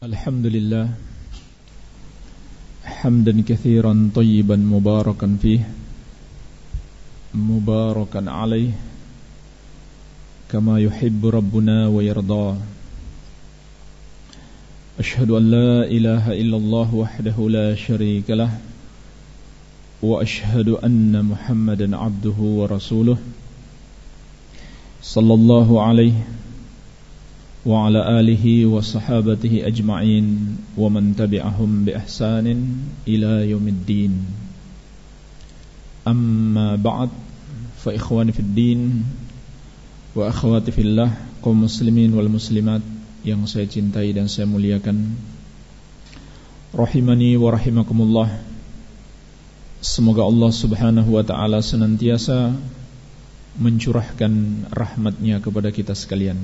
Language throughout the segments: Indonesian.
Alhamdulillah hamdan katsiran tayyiban mubarakan fih mubarakan alaih kama yuhibbu rabbuna wa yarda. Ashhadu an la ilaha illallah wahdahu la syarika lah wa ashhadu anna Muhammadan abduhu wa rasuluh sallallahu alaihi wa ala alihi wa sahabatihi ajma'in wa man tabi'ahum bi ihsanin ila yaumiddin. Amma ba'd, fa ikhwani fid din wa akhwati fillah, kaum muslimin wal muslimat yang saya cintai dan saya muliakan, rahimani wa rahimakumullah. Semoga Allah subhanahu wa ta'ala senantiasa mencurahkan rahmatnya kepada kita sekalian.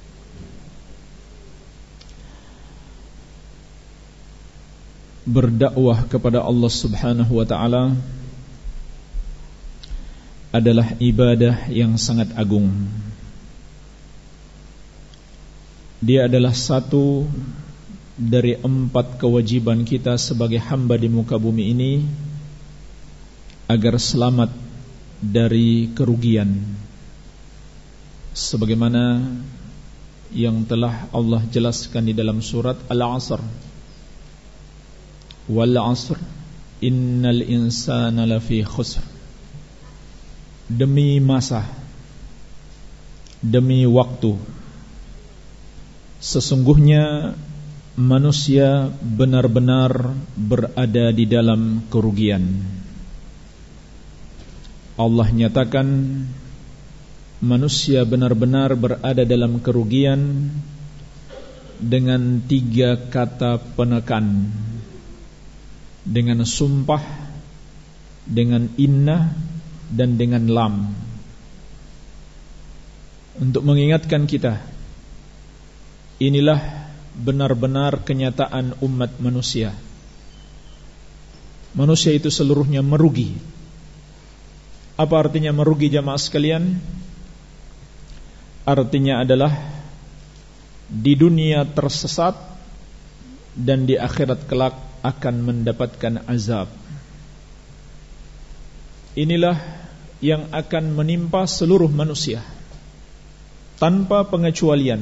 Berdakwah kepada Allah subhanahu wa ta'ala adalah ibadah yang sangat agung. Dia adalah satu dari 4 kewajiban kita sebagai hamba di muka bumi ini agar selamat dari kerugian, sebagaimana yang telah Allah jelaskan di dalam surat Al-Asr. Wal 'asr innal insana lafi khusr. Demi masa, demi waktu, sesungguhnya manusia benar-benar berada di dalam kerugian. Allah nyatakan manusia benar-benar berada dalam kerugian dengan 3 kata penekan, dengan sumpah, dengan inna, dan dengan lam, untuk mengingatkan kita, inilah benar-benar kenyataan umat manusia. Manusia itu seluruhnya merugi. Apa artinya merugi, jamaah sekalian? Artinya adalah di dunia tersesat dan di akhirat kelak akan mendapatkan azab. Inilah yang akan menimpa seluruh manusia tanpa pengecualian.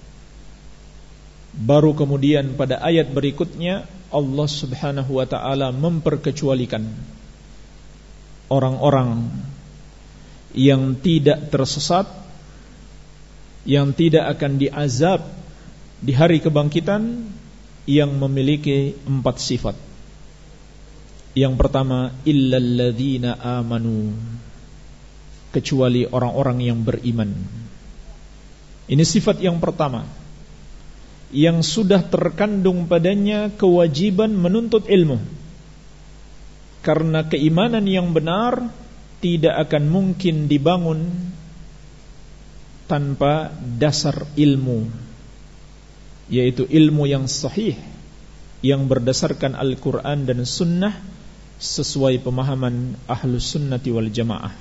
Baru kemudian pada ayat berikutnya Allah subhanahu wa ta'ala memperkecualikan orang-orang yang tidak tersesat, yang tidak akan diazab di hari kebangkitan, yang memiliki 4 sifat. Yang pertama, illal ladzina amanu, kecuali orang-orang yang beriman. Ini sifat yang pertama, yang sudah terkandung padanya kewajiban menuntut ilmu. Karena keimanan yang benar tidak akan mungkin dibangun tanpa dasar ilmu, yaitu ilmu yang sahih, yang berdasarkan Al-Quran dan Sunnah sesuai pemahaman Ahlus Sunnati wal Jamaah.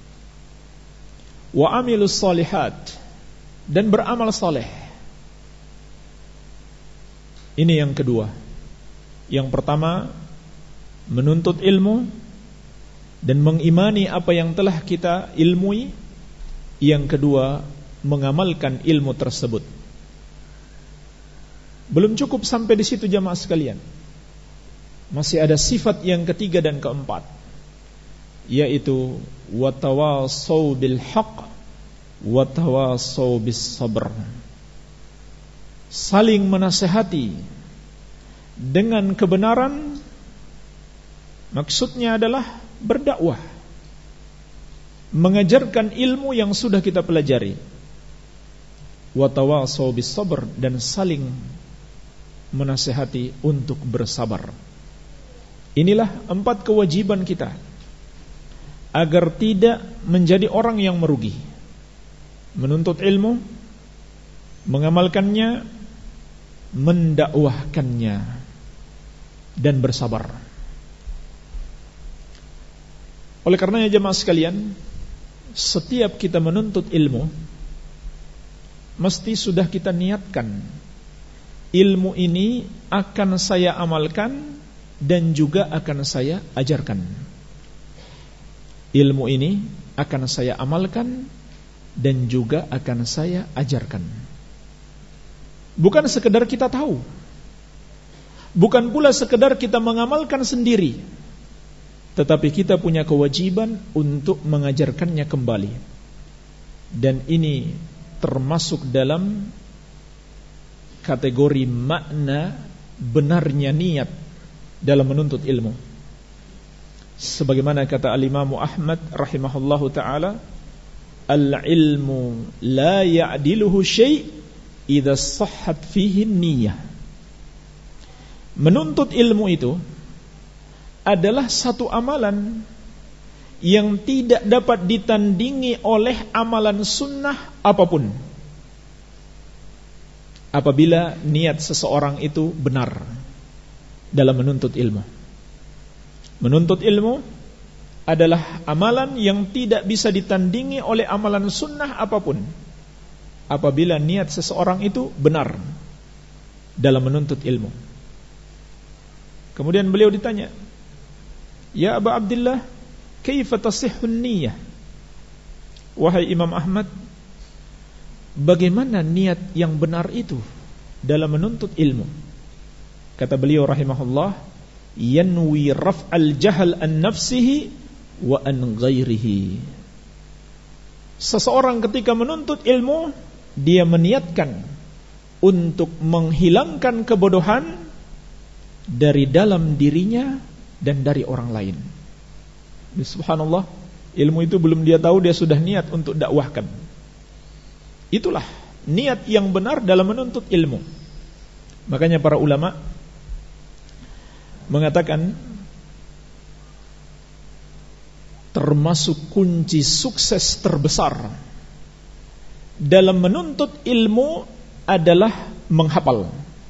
Wa amilus salihat, dan beramal saleh. Ini yang kedua. Yang pertama, menuntut ilmu dan mengimani apa yang telah kita ilmui. Yang kedua, mengamalkan ilmu tersebut. Belum cukup sampai di situ, jamaah sekalian. Masih ada sifat yang ketiga dan keempat, yaitu watawasau bil haqq watawasau bis sabr. Saling menasihati dengan kebenaran, maksudnya adalah berdakwah, mengajarkan ilmu yang sudah kita pelajari. Watawasau bis sabr, dan saling menasihati untuk bersabar. Inilah 4 kewajiban kita agar tidak menjadi orang yang merugi. Menuntut ilmu, mengamalkannya, mendakwahkannya, dan bersabar. Oleh karenanya jemaah sekalian, setiap kita menuntut ilmu, mesti sudah kita niatkan ilmu ini akan saya amalkan dan juga akan saya ajarkan. Ilmu ini akan saya amalkan dan juga akan saya ajarkan. Bukan sekedar kita tahu, bukan pula sekedar kita mengamalkan sendiri, tetapi kita punya kewajiban untuk mengajarkannya kembali. Dan ini termasuk dalam kategori makna benarnya niat dalam menuntut ilmu. Sebagaimana kata al-Imam Ahmad rahimahullahu ta'ala, al-ilmu la ya'diluhu syai' idza sahhat fihi niyyah. Menuntut ilmu itu adalah satu amalan yang tidak dapat ditandingi oleh amalan sunnah apapun, apabila niat seseorang itu benar dalam menuntut ilmu. Menuntut ilmu adalah amalan yang tidak bisa ditandingi oleh amalan sunnah apapun, apabila niat seseorang itu benar dalam menuntut ilmu. Kemudian beliau ditanya, "Ya Aba Abdillah, kaifa tasihhun niyyah?" Wahai Imam Ahmad, bagaimana niat yang benar itu dalam menuntut ilmu? Kata beliau rahimahullah, yanwi raf'al jahal an nafsihi wa an ghairihi. Seseorang ketika menuntut ilmu, dia meniatkan untuk menghilangkan kebodohan dari dalam dirinya dan dari orang lain. Subhanallah, ilmu itu belum dia tahu, dia sudah niat untuk dakwahkan. Itulah niat yang benar dalam menuntut ilmu. Makanya para ulama mengatakan termasuk kunci sukses terbesar dalam menuntut ilmu adalah menghafal.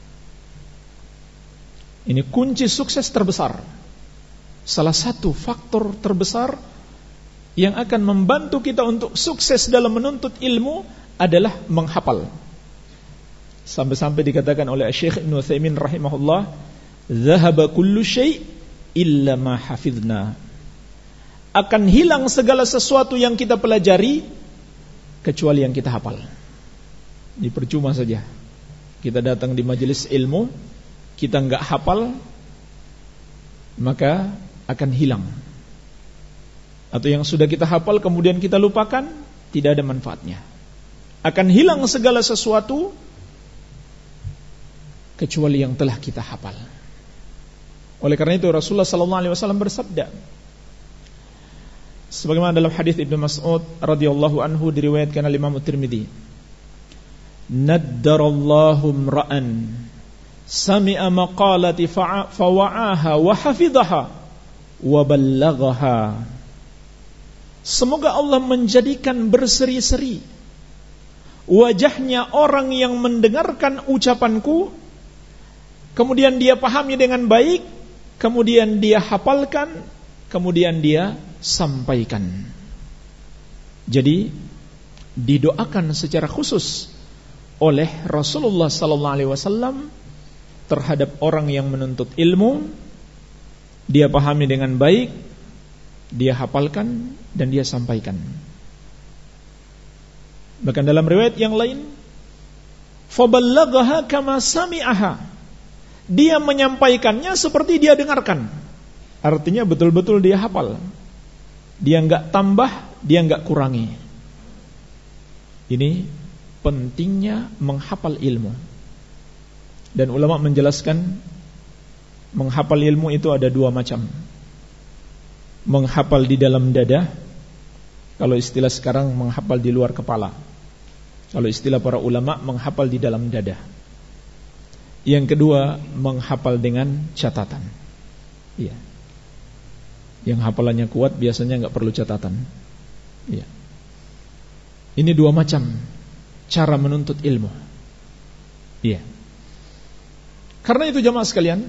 Ini kunci sukses terbesar. Salah satu faktor terbesar yang akan membantu kita untuk sukses dalam menuntut ilmu adalah menghafal. Sampai-sampai dikatakan oleh Syekh Ibnu Utsaimin rahimahullah, "Dzahaba kullu syai' illa ma hafidna." Akan hilang segala sesuatu yang kita pelajari kecuali yang kita hafal. Ini percuma saja kita datang di majelis ilmu, kita enggak hafal, maka akan hilang. Atau yang sudah kita hafal kemudian kita lupakan, tidak ada manfaatnya. Akan hilang segala sesuatu kecuali yang telah kita hafal. Oleh karena itu Rasulullah sallallahu alaihi wasallam bersabda, sebagaimana dalam hadis Ibnu Mas'ud radhiyallahu anhu diriwayatkan oleh Imam Tirmidzi, "Naddarallahu imra'an sami'a maqalati fawa'aha wa hafidhaha wa ballaghaha." Semoga Allah menjadikan berseri-seri wajahnya orang yang mendengarkan ucapanku, kemudian dia pahami dengan baik, kemudian dia hafalkan, kemudian dia sampaikan. Jadi didoakan secara khusus oleh Rasulullah sallallahu alaihi wasallam terhadap orang yang menuntut ilmu, dia pahami dengan baik, dia hafalkan dan dia sampaikan. Bahkan dalam riwayat yang lain, faballaghaha kama sami'aha, dia menyampaikannya seperti dia dengarkan. Artinya betul-betul dia hafal, dia enggak tambah, dia enggak kurangi. Ini pentingnya menghafal ilmu. Dan ulama menjelaskan menghafal ilmu itu ada dua macam. Menghafal di dalam dada, kalau istilah sekarang menghafal di luar kepala. Kalau istilah para ulama, menghafal di dalam dada. Yang kedua, menghafal dengan catatan. Iya. Yang hafalannya kuat biasanya enggak perlu catatan. Iya. Ini dua macam cara menuntut ilmu. Iya. Karena itu jamaah sekalian,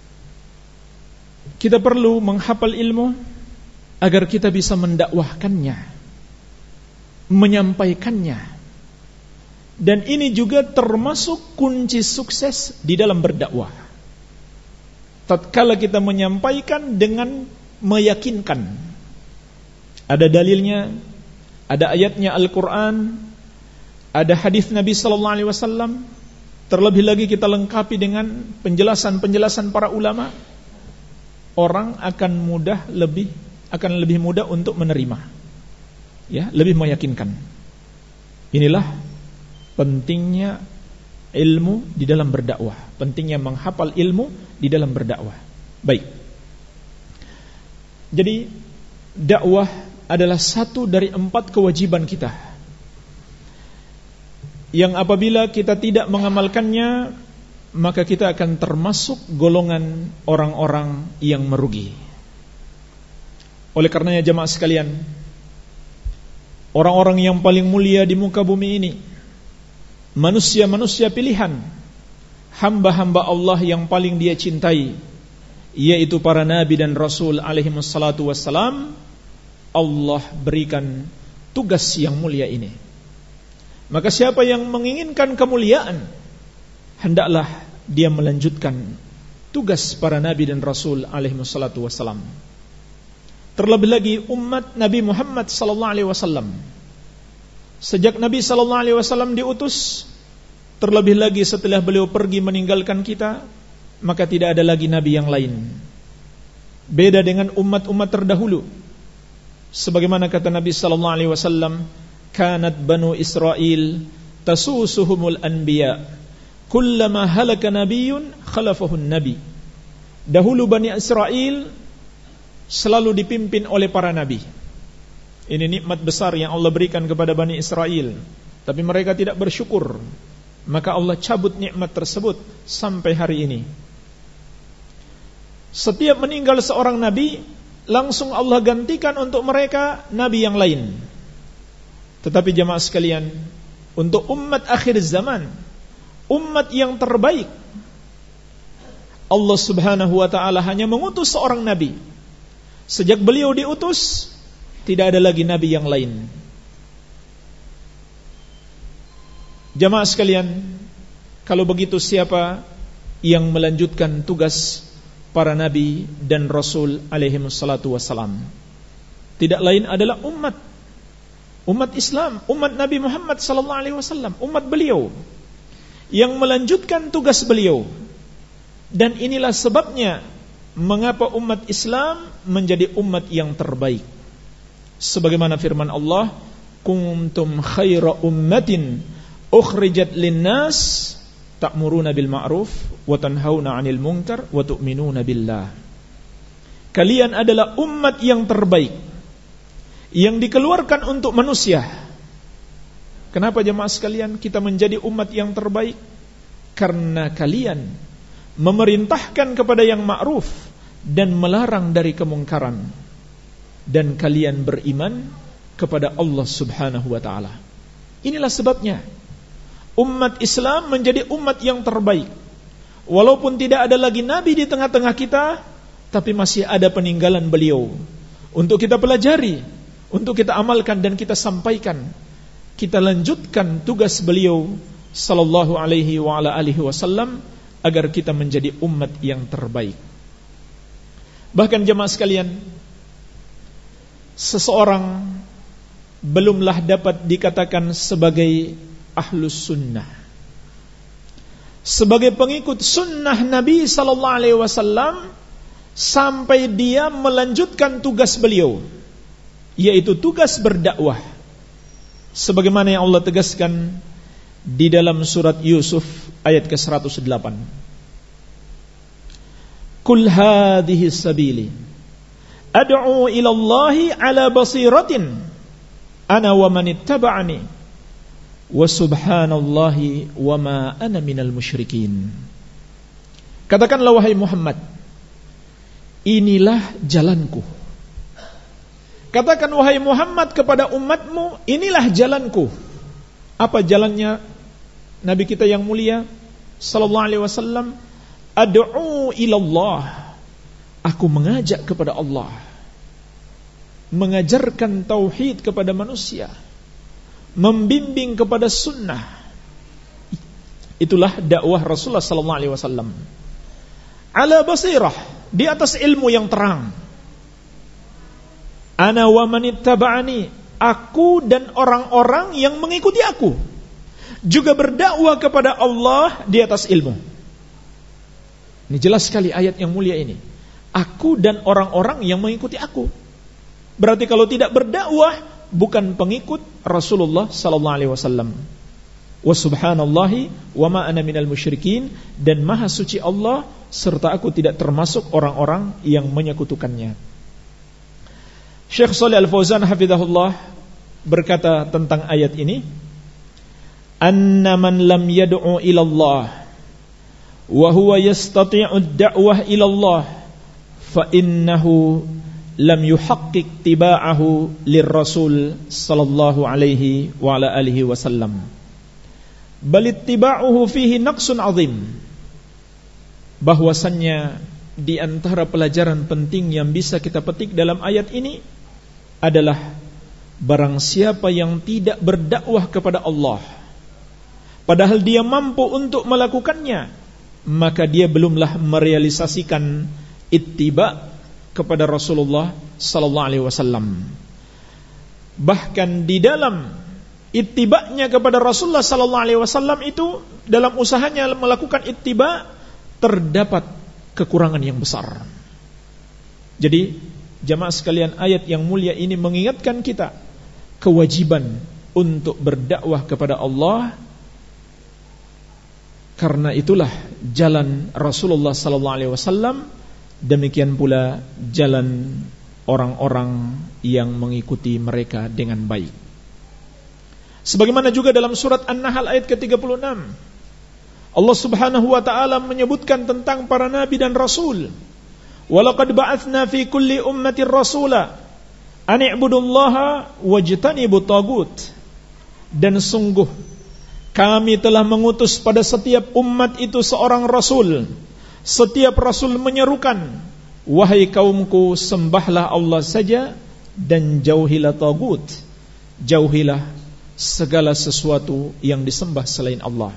kita perlu menghafal ilmu agar kita bisa mendakwahkannya, menyampaikannya Dan ini juga termasuk kunci sukses di dalam berdakwah. Tatkala kita menyampaikan dengan meyakinkan. Ada dalilnya, ada ayatnya Al-Quran, ada hadis Nabi sallallahu alaihi wasallam, terlebih lagi kita lengkapi dengan penjelasan-penjelasan para ulama, orang akan lebih mudah untuk menerima. Ya, lebih meyakinkan. Inilah pentingnya ilmu di dalam berdakwah, pentingnya menghafal ilmu di dalam berdakwah. Baik. Jadi dakwah adalah satu dari 4 kewajiban kita, yang apabila kita tidak mengamalkannya, maka kita akan termasuk golongan orang-orang yang merugi. Oleh karenanya jamaah sekalian, orang-orang yang paling mulia di muka bumi ini, manusia-manusia pilihan, hamba-hamba Allah yang paling dia cintai, yaitu para nabi dan rasul alaihi wassalatu wassalam, Allah berikan tugas yang mulia ini. Maka siapa yang menginginkan kemuliaan, hendaklah dia melanjutkan tugas para nabi dan rasul alaihi wassalatu wassalam. Terlebih lagi umat Nabi Muhammad sallallahu alaihi wasallam. Sejak Nabi sallallahu alaihi wasallam diutus, terlebih lagi setelah beliau pergi meninggalkan kita, maka tidak ada lagi nabi yang lain. Beda dengan umat-umat terdahulu. Sebagaimana kata Nabi sallallahu alaihi wasallam, kanat banu Israil tasusuhumul anbiya, kullama halaka nabiyyun khalafahun nabi. Dahulu Bani Israel selalu dipimpin oleh para nabi. Ini nikmat besar yang Allah berikan kepada Bani Israel, tapi mereka tidak bersyukur. Maka Allah cabut nikmat tersebut sampai hari ini. Setiap meninggal seorang nabi, langsung Allah gantikan untuk mereka nabi yang lain. Tetapi jamaah sekalian, untuk umat akhir zaman, umat yang terbaik, Allah subhanahu wa ta'ala hanya mengutus seorang nabi. Sejak beliau diutus, tidak ada lagi nabi yang lain. Jamaah sekalian, kalau begitu siapa yang melanjutkan tugas para nabi dan rasul alaihi wassalatu wassalam? Tidak lain adalah umat Islam, umat Nabi Muhammad sallallahu alaihi wasallam, umat beliau yang melanjutkan tugas beliau. Dan inilah sebabnya mengapa umat Islam menjadi umat yang terbaik. Sebagaimana firman Allah, kuntum khaira ummatin ukhrijat linnas ta'muruna bil ma'ruf wa tanhauna 'anil munkar wa tu'minuna billah. Kalian adalah umat yang terbaik yang dikeluarkan untuk manusia. Kenapa jemaah sekalian kita menjadi umat yang terbaik? Karena kalian memerintahkan kepada yang ma'ruf dan melarang dari kemungkaran, dan kalian beriman kepada Allah subhanahu wa ta'ala. Inilah sebabnya umat Islam menjadi umat yang terbaik. Walaupun tidak ada lagi nabi di tengah-tengah kita, tapi masih ada peninggalan beliau untuk kita pelajari, untuk kita amalkan dan kita sampaikan. Kita lanjutkan tugas beliau sallallahu alaihi wa ala alihi wasallam agar kita menjadi umat yang terbaik. Bahkan jemaah sekalian, seseorang belumlah dapat dikatakan sebagai ahlus sunnah, sebagai pengikut sunnah Nabi sallallahu alaihi wasallam, sampai dia melanjutkan tugas beliau, yaitu tugas berdakwah. Sebagaimana yang Allah tegaskan di dalam surat Yusuf ayat ke-108. Qul hadhihi sabili ad'u ila Allahi ala basiratin ana wa man ittaba'ani wa subhanallahi wa ma ana minal musyrikin. Katakanlah wahai Muhammad, inilah jalanku. Katakan wahai Muhammad kepada umatmu, inilah jalanku. Apa jalannya Nabi kita yang mulia sallallahu alaihi wasallam? Ad'u ilallah, aku mengajak kepada Allah, mengajarkan tauhid kepada manusia, membimbing kepada sunnah, Itulah dakwah Rasulullah sallallahu alaihi wasallam. Ala basirah, di atas ilmu yang terang. Ana wa manittaba'ani, aku dan orang-orang yang mengikuti aku juga berdakwah kepada Allah di atas ilmu. Ini jelas sekali ayat yang mulia ini. Aku dan orang-orang yang mengikuti aku. Berarti kalau tidak berdakwah bukan pengikut Rasulullah sallallahu alaihi wasallam. Wa subhanallahi wa ma ana minal musyrikin, dan maha suci Allah serta aku tidak termasuk orang-orang yang menyekutukannya. Syekh Shalih Al-Fauzan hafizahullah berkata tentang ayat ini, anna man lam yad'u ila Allah wa huwa yastati'u ad-da'wah ila Allah fa innahu lam yuhaqqiq tiba'ahu lirrasul sallallahu alaihi wa ala alihi wasallam, bal ittiba'uhu fihi naqsun 'azim. Bahwasannya di antara pelajaran penting yang bisa kita petik dalam ayat ini adalah barang siapa yang tidak berdakwah kepada Allah padahal dia mampu untuk melakukannya, maka dia belumlah merealisasikan ittiba kepada Rasulullah sallallahu alaihi wasallam. Bahkan di dalam ittiba'nya kepada Rasulullah sallallahu alaihi wasallam itu, dalam usahanya melakukan ittiba terdapat kekurangan yang besar. Jadi jamaah sekalian, ayat yang mulia ini mengingatkan kita kewajiban untuk berdakwah kepada Allah, karena itulah jalan Rasulullah sallallahu alaihi wasallam, demikian pula jalan orang-orang yang mengikuti mereka dengan baik. Sebagaimana juga dalam surat An-Nahl ayat ke-36, Allah Subhanahu wa taala menyebutkan tentang para nabi dan rasul. Walaqad ba'atsna fi kulli ummatin rasula an i'budullaha wajtanibut tagut. Dan sungguh kami telah mengutus pada setiap umat itu seorang rasul. Setiap rasul menyerukan, wahai kaumku, sembahlah Allah saja dan jauhilah tagut. Jauhilah segala sesuatu yang disembah selain Allah.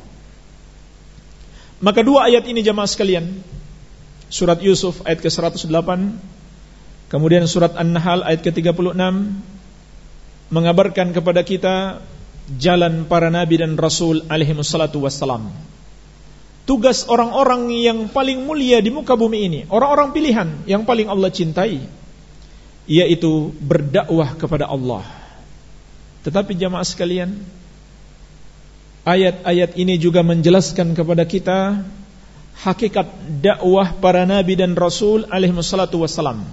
Maka dua ayat ini jamaah sekalian, surat Yusuf ayat ke-108, kemudian surat An-Nahl ayat ke-36, mengabarkan kepada kita jalan para nabi dan rasul alaihi wassalatu wassalam. Tugas orang-orang yang paling mulia di muka bumi ini, orang-orang pilihan yang paling Allah cintai, yaitu berdakwah kepada Allah. Tetapi jamaah sekalian, ayat-ayat ini juga menjelaskan kepada kita hakikat dakwah para nabi dan rasul alaihi wassalatu wassalam.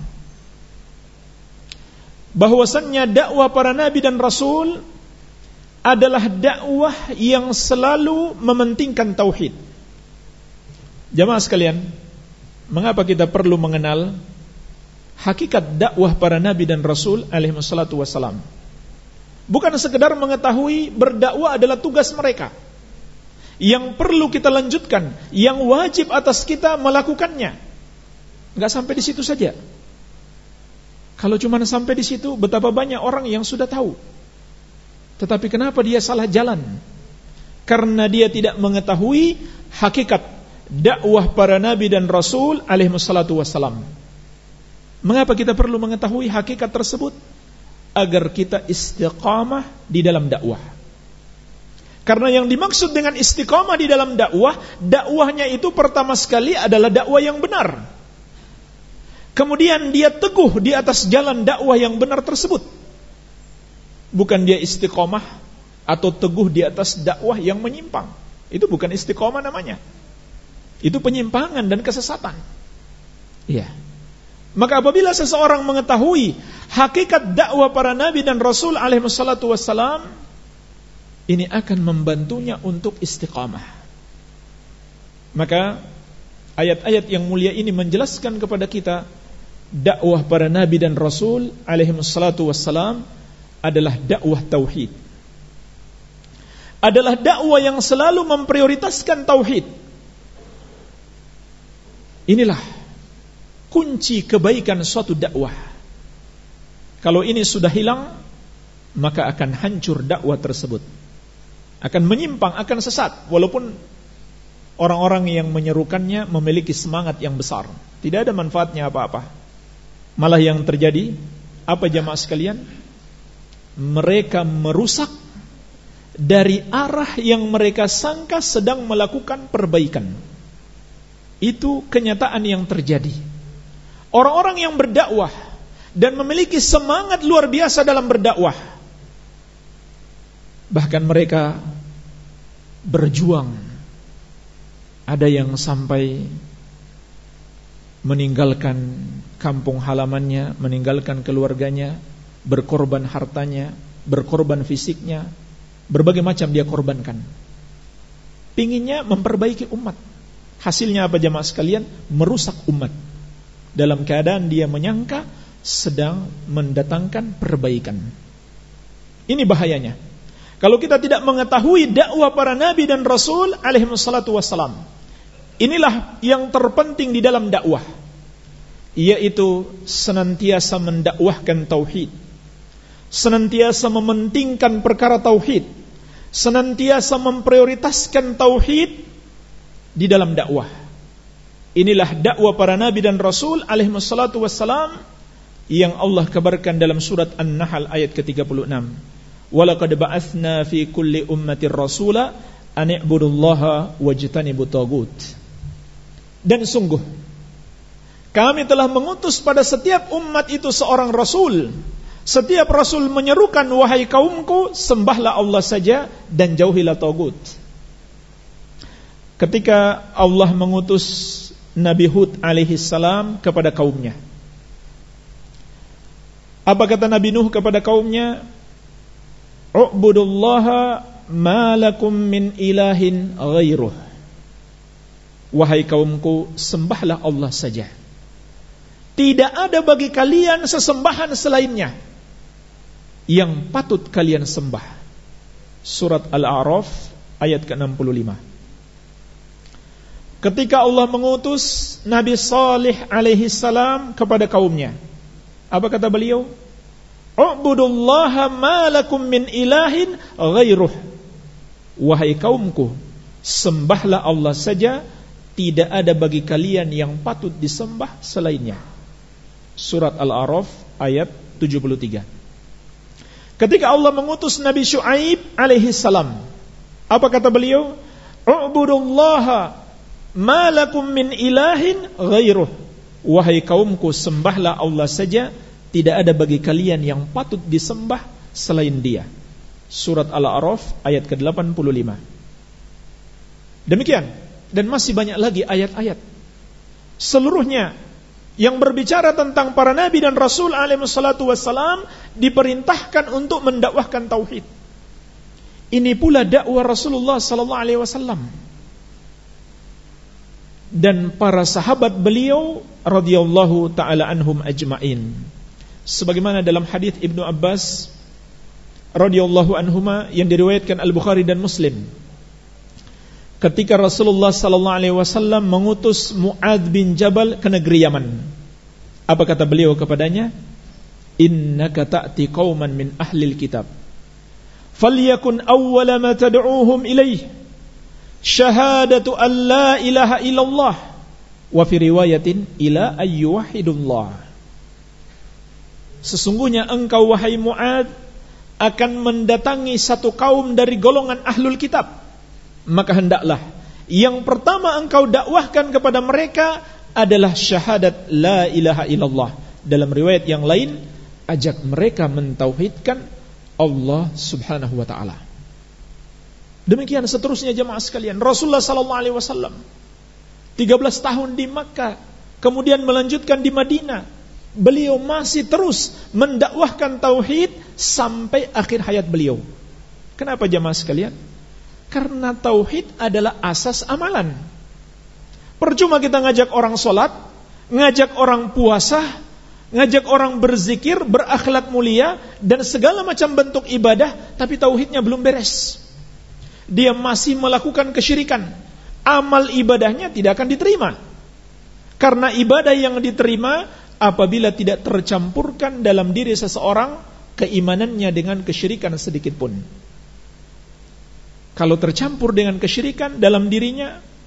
Bahwasannya dakwah para nabi dan rasul adalah dakwah yang selalu mementingkan tauhid. Jamaah sekalian, mengapa kita perlu mengenal hakikat dakwah para nabi dan rasul alaihi wassalatu wassalam? Bukan sekedar mengetahui berdakwah adalah tugas mereka. Yang perlu kita lanjutkan, yang wajib atas kita melakukannya. Enggak sampai di situ saja. Kalau cuma sampai di situ, betapa banyak orang yang sudah tahu. Tetapi kenapa dia salah jalan? Karena dia tidak mengetahui hakikat dakwah para nabi dan rasul alaihi wassalatu wassalam. Mengapa kita perlu mengetahui hakikat tersebut? Agar kita istiqamah di dalam dakwah. Karena yang dimaksud dengan istiqamah di dalam dakwah, dakwahnya itu pertama sekali adalah dakwah yang benar. Kemudian dia teguh di atas jalan dakwah yang benar tersebut. Bukan dia istiqamah atau teguh di atas dakwah yang menyimpang. Itu bukan istiqamah namanya. Itu penyimpangan dan kesesatan. Iya. Maka apabila seseorang mengetahui hakikat dakwah para nabi dan rasul alaihi wassalatu wassalam, ini akan membantunya untuk istiqamah. Maka ayat-ayat yang mulia ini menjelaskan kepada kita dakwah para nabi dan rasul alaihi wassalatu wassalam adalah dakwah tauhid. Adalah dakwah yang selalu memprioritaskan tauhid. Inilah kunci kebaikan suatu dakwah. Kalau ini sudah hilang, maka akan hancur dakwah tersebut. Akan menyimpang, akan sesat. Walaupun orang-orang yang menyerukannya memiliki semangat yang besar. Tidak ada manfaatnya apa-apa. Malah yang terjadi, apa jamaah sekalian? Mereka merusak dari arah yang mereka sangka sedang melakukan perbaikan. Itu kenyataan yang terjadi. Orang-orang yang berdakwah dan memiliki semangat luar biasa dalam berdakwah, bahkan mereka berjuang. Ada yang sampai meninggalkan kampung halamannya, meninggalkan keluarganya, berkorban hartanya, berkorban fisiknya, berbagai macam dia korbankan. Pinginnya memperbaiki umat. Hasilnya apa jamaah sekalian? Merusak umat. Dalam keadaan dia menyangka sedang mendatangkan perbaikan. Ini bahayanya. Kalau kita tidak mengetahui dakwah para nabi dan rasul alaihi wassalatu wassalam, inilah yang terpenting di dalam dakwah, yaitu senantiasa mendakwahkan tauhid, senantiasa mementingkan perkara tauhid, senantiasa memprioritaskan tauhid di dalam dakwah. Inilah dakwah para nabi dan rasul alaihi wassalatu wassalam yang Allah kabarkan dalam surat An-Nahl ayat ke-36. Walaqad ba'atsna fi kulli ummatir rasula an i'budullaha wajtanibut tagut. Dan sungguh kami telah mengutus pada setiap umat itu seorang rasul. Setiap rasul menyerukan, wahai kaumku, sembahlah Allah saja dan jauhilah tagut. Ketika Allah mengutus Nabi Hud alaihi salam kepada kaumnya, apa kata Nabi Nuh kepada kaumnya? U'budullaha ma lakum min ilahin ghairuh. Wahai kaumku, sembahlah Allah saja. Tidak ada bagi kalian sesembahan selainnya yang patut kalian sembah. Surat Al-A'raf ayat ke-65. Ketika Allah mengutus Nabi Salih alaihi salam kepada kaumnya, apa kata beliau? U'budullaha ma lakum min ilahin ghairuh. Wahai kaumku, sembahlah Allah saja, tidak ada bagi kalian yang patut disembah selainnya. Surat Al-A'raf ayat 73. Ketika Allah mengutus Nabi Syuaib alaihi salam, apa kata beliau? U'budullaha ma lakum min ilahin ghairuh. Wahai kaumku, sembahlah Allah saja, tidak ada bagi kalian yang patut disembah selain Dia. Surat Al-A'raf ayat ke-85. Demikian, dan masih banyak lagi ayat-ayat. Seluruhnya yang berbicara tentang para nabi dan rasul alaihi wassalatu wassalam diperintahkan untuk mendakwahkan tauhid. Ini pula dakwah Rasulullah sallallahu alaihi wasallam. Dan para sahabat beliau radhiyallahu taala anhum ajmain. Sebagaimana dalam hadis Ibnu Abbas radhiyallahu anhuma yang diriwayatkan Al-Bukhari dan Muslim, ketika Rasulullah sallallahu alaihi wasallam mengutus Mu'adz bin Jabal ke negeri Yaman, apa kata beliau kepadanya? Innaka ta'ti qauman min ahlil kitab, falyakun awwala ma tad'uuhum ilaih syahadatu an la ilaha illallah wa fi riwayatin ila ayyuhidullah. Sesungguhnya engkau wahai Mu'adz akan mendatangi satu kaum dari golongan ahlul kitab, maka hendaklah yang pertama engkau dakwahkan kepada mereka adalah syahadat la ilaha illallah. Dalam riwayat yang lain, ajak mereka mentauhidkan Allah subhanahu wa ta'ala. Demikian seterusnya jemaah sekalian. Rasulullah sallallahu alaihi wasallam 13 tahun di Makkah, kemudian melanjutkan di Madinah. Beliau masih terus mendakwahkan tauhid sampai akhir hayat beliau. Kenapa jemaah sekalian? Karena tauhid adalah asas amalan. Percuma kita ngajak orang sholat, ngajak orang puasa, ngajak orang berzikir, berakhlak mulia, dan segala macam bentuk ibadah, tapi tauhidnya belum beres. Dia masih melakukan kesyirikan. Amal ibadahnya tidak akan diterima. Karena ibadah yang diterima apabila tidak tercampurkan dalam diri seseorang keimanannya dengan kesyirikan sedikit pun. Kalau tercampur dengan kesyirikan dalam dirinya,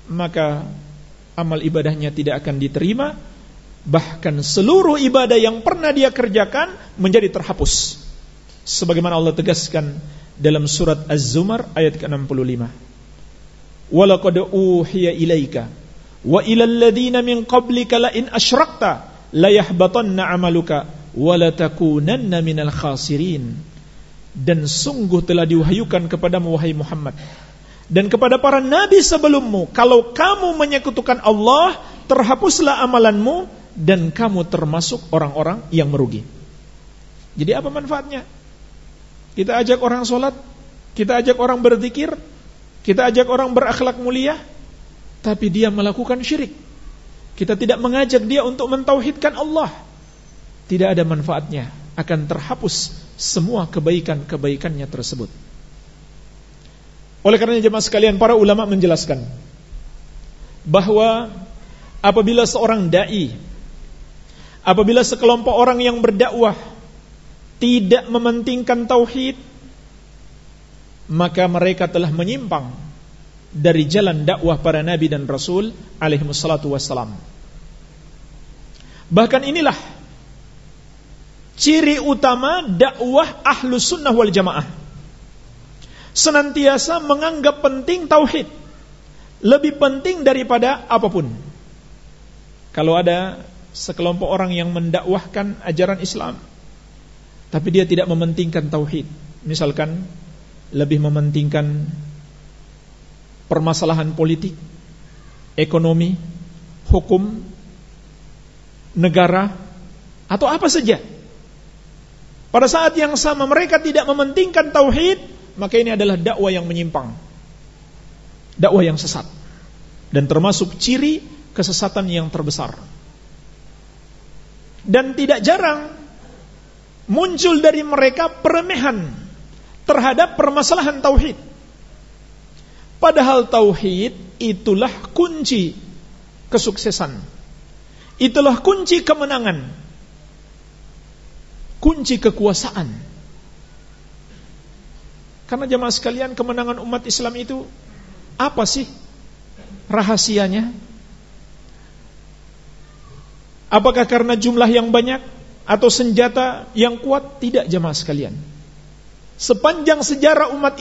maka amal ibadahnya tidak akan diterima. Bahkan seluruh ibadah yang pernah dia kerjakan menjadi terhapus. Sebagaimana Allah tegaskan dalam surat Az-Zumar ayat ke-65. Walaqad uhiya ilaika wa ilal ladzina min qablika la in asyrakta la yahbatanna 'amaluka wa la takunanna minal khasirin. Dan sungguh telah diwahyukan kepadamu wahai Muhammad dan kepada para nabi sebelummu, kalau kamu menyekutukan Allah, terhapuslah amalanmu dan kamu termasuk orang-orang yang merugi. Jadi apa manfaatnya? Kita ajak orang sholat, kita ajak orang berzikir, kita ajak orang berakhlak mulia, tapi dia melakukan syirik. Kita tidak mengajak dia untuk mentauhidkan Allah. Tidak ada manfaatnya, akan terhapus semua kebaikan-kebaikannya tersebut. Oleh karenanya jemaah sekalian, para ulama menjelaskan bahwa apabila seorang dai, apabila sekelompok orang yang berdakwah tidak mementingkan tauhid, maka mereka telah menyimpang dari jalan dakwah para nabi dan rasul alaihi wassalatu wassalam. Bahkan inilah ciri utama dakwah ahlus sunnah wal jamaah, senantiasa menganggap penting tauhid, lebih penting daripada apapun. Kalau ada sekelompok orang yang mendakwahkan ajaran Islam, tapi dia tidak mementingkan tauhid, misalkan lebih mementingkan permasalahan politik, ekonomi, hukum, negara, atau apa saja, pada saat yang sama mereka tidak mementingkan tauhid, maka ini adalah dakwah yang menyimpang, dakwah yang sesat, dan termasuk ciri kesesatan yang terbesar. Dan tidak jarang muncul dari mereka peremehan terhadap permasalahan tauhid. Padahal tauhid itulah kunci kesuksesan, itulah kunci kemenangan, kunci kekuasaan. Karena jemaah sekalian, kemenangan umat Islam itu apa sih rahasianya? Apakah karena jumlah yang banyak atau senjata yang kuat? Tidak jemaah sekalian. Sepanjang sejarah umat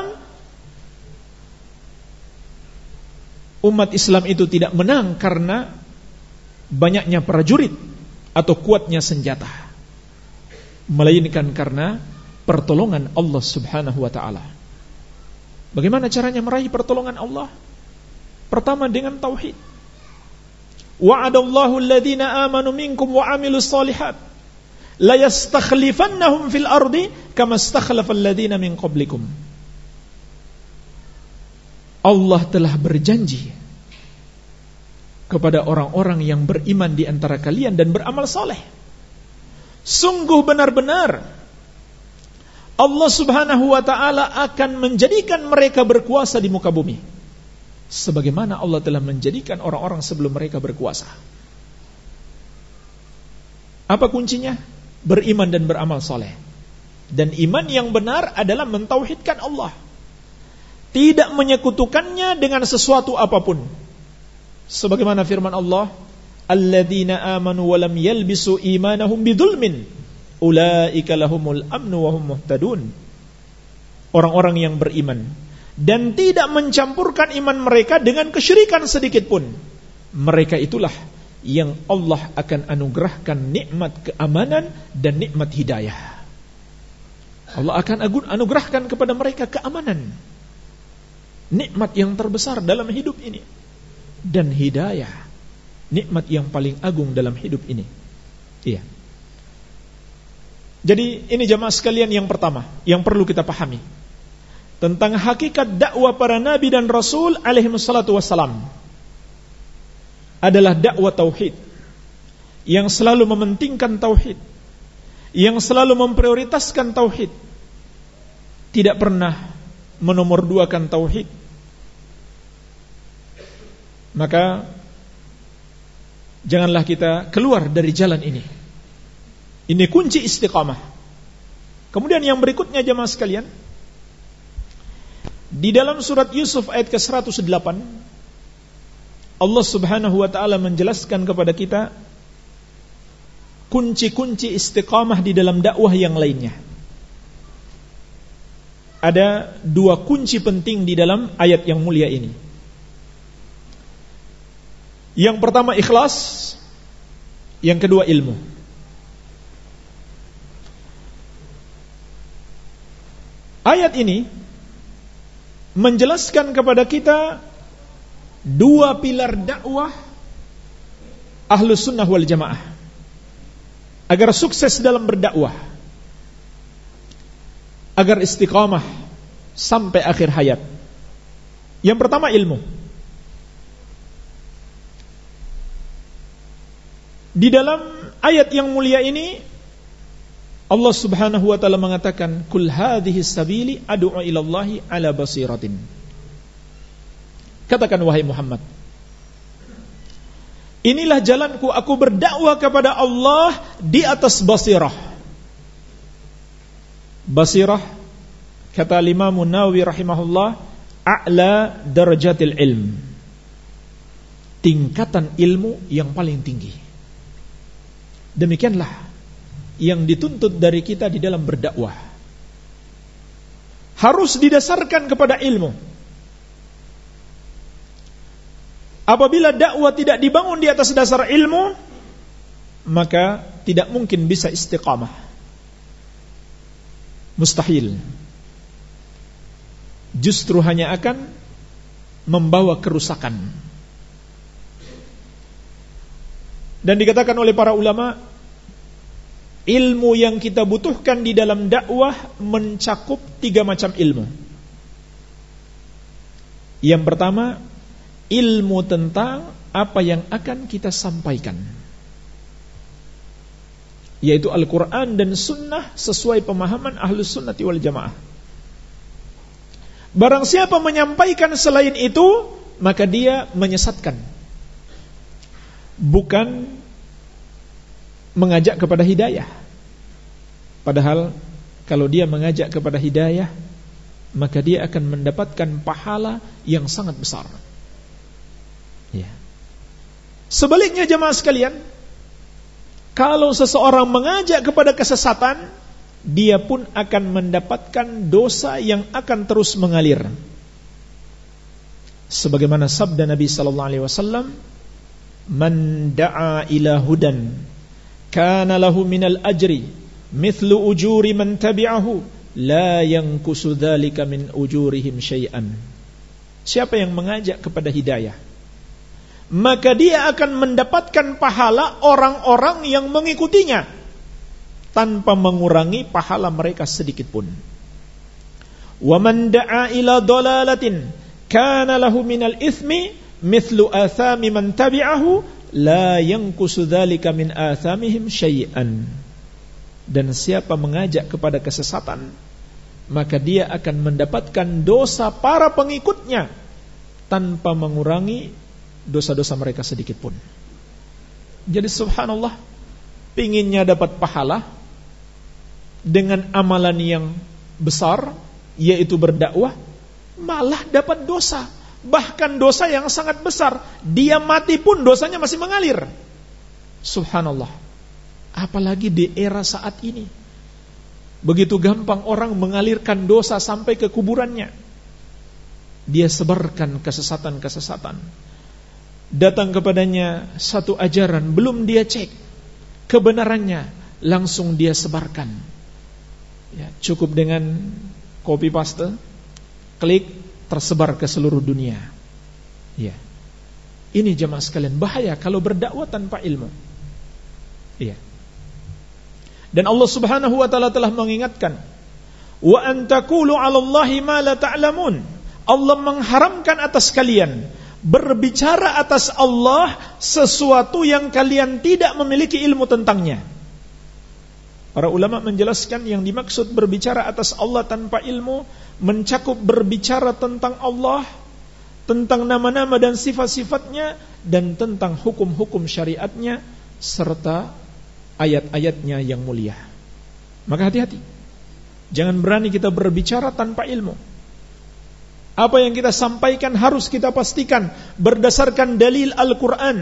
Islam itu tidak menang karena banyaknya prajurit atau kuatnya senjata, melainkan karena pertolongan Allah Subhanahu wa ta'ala. Bagaimana caranya meraih pertolongan Allah? Pertama dengan tauhid. Wa'adallahu alladhina amanu minkum wa 'amilus shalihat la yastakhlifannahum fil ardi kama istakhlafal ladzina min qablikum. Allah telah berjanji kepada orang-orang yang beriman di antara kalian dan beramal saleh. Sungguh benar-benar Allah Subhanahu wa ta'ala akan menjadikan mereka berkuasa di muka bumi, sebagaimana Allah telah menjadikan orang-orang sebelum mereka berkuasa. Apa kuncinya? Beriman dan beramal saleh. Dan iman yang benar adalah mentauhidkan Allah, tidak menyekutukannya dengan sesuatu apapun. Sebagaimana firman Allah, alladzina amanu wa lam yalbisu imanahum bidzulmin ulaika lahumul amnu wa hum muhtadun. Orang-orang yang beriman dan tidak mencampurkan iman mereka dengan kesyirikan sedikit pun, mereka itulah yang Allah akan anugerahkan nikmat keamanan dan nikmat hidayah. Allah akan anugerahkan kepada mereka keamanan, nikmat yang terbesar dalam hidup ini, dan hidayah, nikmat yang paling agung dalam hidup ini. Iya. Jadi ini jamaah sekalian yang pertama yang perlu kita pahami tentang hakikat dakwah para nabi dan rasul alaihi wassalatu wassalam adalah dakwah tauhid, yang selalu mementingkan tauhid, yang selalu memprioritaskan tauhid, tidak pernah menomorduakan tauhid. Maka janganlah kita keluar dari jalan ini. Ini kunci istiqamah. Kemudian yang berikutnya jemaah sekalian, di dalam surat Yusuf ayat ke-108 Allah Subhanahu wa ta'ala menjelaskan kepada kita kunci-kunci istiqamah di dalam dakwah yang lainnya. Ada 2 kunci penting di dalam ayat yang mulia ini. Yang pertama ikhlas, yang kedua ilmu. Ayat ini menjelaskan kepada kita 2 pilar dakwah Ahlus Sunnah wal Jamaah agar sukses dalam berdakwah, agar istiqamah sampai akhir hayat. Yang pertama ilmu. Di dalam ayat yang mulia ini Allah Subhanahu wa ta'ala mengatakan, "Kul hadhihi sabili ad'u ila Allahi ala basiratin." Katakan wahai Muhammad, inilah jalanku, aku berdakwah kepada Allah di atas basirah. Basirah, kata Imam Nawawi rahimahullah, a'la darajatil ilm, tingkatan ilmu yang paling tinggi. Demikianlah yang dituntut dari kita di dalam berdakwah, harus didasarkan kepada ilmu. Apabila dakwah tidak dibangun di atas dasar ilmu, maka tidak mungkin bisa istiqamah. Mustahil. Justru hanya akan membawa kerusakan. Dan dikatakan oleh para ulama, ilmu yang kita butuhkan di dalam dakwah mencakup 3 macam ilmu. Yang pertama, ilmu tentang apa yang akan kita sampaikan, yaitu Al-Quran dan Sunnah sesuai pemahaman Ahlus Sunnati wal Jamaah. Barang siapa menyampaikan selain itu, maka dia menyesatkan, bukan mengajak kepada hidayah. Padahal kalau dia mengajak kepada hidayah, maka dia akan mendapatkan pahala yang sangat besar. Ya. Sebaliknya jemaah sekalian, kalau seseorang mengajak kepada kesesatan, dia pun akan mendapatkan dosa yang akan terus mengalir. Sebagaimana sabda Nabi sallallahu alaihi wasallam, "Man da'a ila hudan kana lahu minal ajri mithlu ujuri man tabi'ahu la yanqusu dzalika min ujurihim syai'an." Siapa yang mengajak kepada hidayah, maka dia akan mendapatkan pahala orang-orang yang mengikutinya tanpa mengurangi pahala mereka sedikit pun. Wa man da'a ila dalalatin kana lahu minal itsmi mithlu athami man tabi'ahu la yanqusu dzalika min athamihim syai'an. Dan siapa mengajak kepada kesesatan, maka dia akan mendapatkan dosa para pengikutnya tanpa mengurangi dosa-dosa mereka sedikit pun. Jadi subhanallah, pinginnya dapat pahala dengan amalan yang besar, yaitu berdakwah, malah dapat dosa, bahkan dosa yang sangat besar. Dia mati pun dosanya masih mengalir. Subhanallah. Apalagi di era saat ini, begitu gampang orang mengalirkan dosa sampai ke kuburannya. Dia sebarkan kesesatan-kesesatan. Datang kepadanya satu ajaran, belum dia cek kebenarannya, langsung dia sebarkan. Ya, cukup dengan copy paste, klik, tersebar ke seluruh dunia. Ya. Ini jemaah sekalian, bahaya kalau berdakwah tanpa ilmu. Ya. Dan Allah Subhanahu wa ta'ala telah mengingatkan, wa an taqulu 'alallahi ma la ta'lamun. Allah mengharamkan atas kalian berbicara atas Allah sesuatu yang kalian tidak memiliki ilmu tentangnya. Para ulama menjelaskan yang dimaksud berbicara atas Allah tanpa ilmu mencakup berbicara tentang Allah, tentang nama-nama dan sifat-sifatnya, dan tentang hukum-hukum syariatnya serta ayat-ayatnya yang mulia. Maka hati-hati, jangan berani kita berbicara tanpa ilmu. Apa yang kita sampaikan harus kita pastikan berdasarkan dalil Al-Quran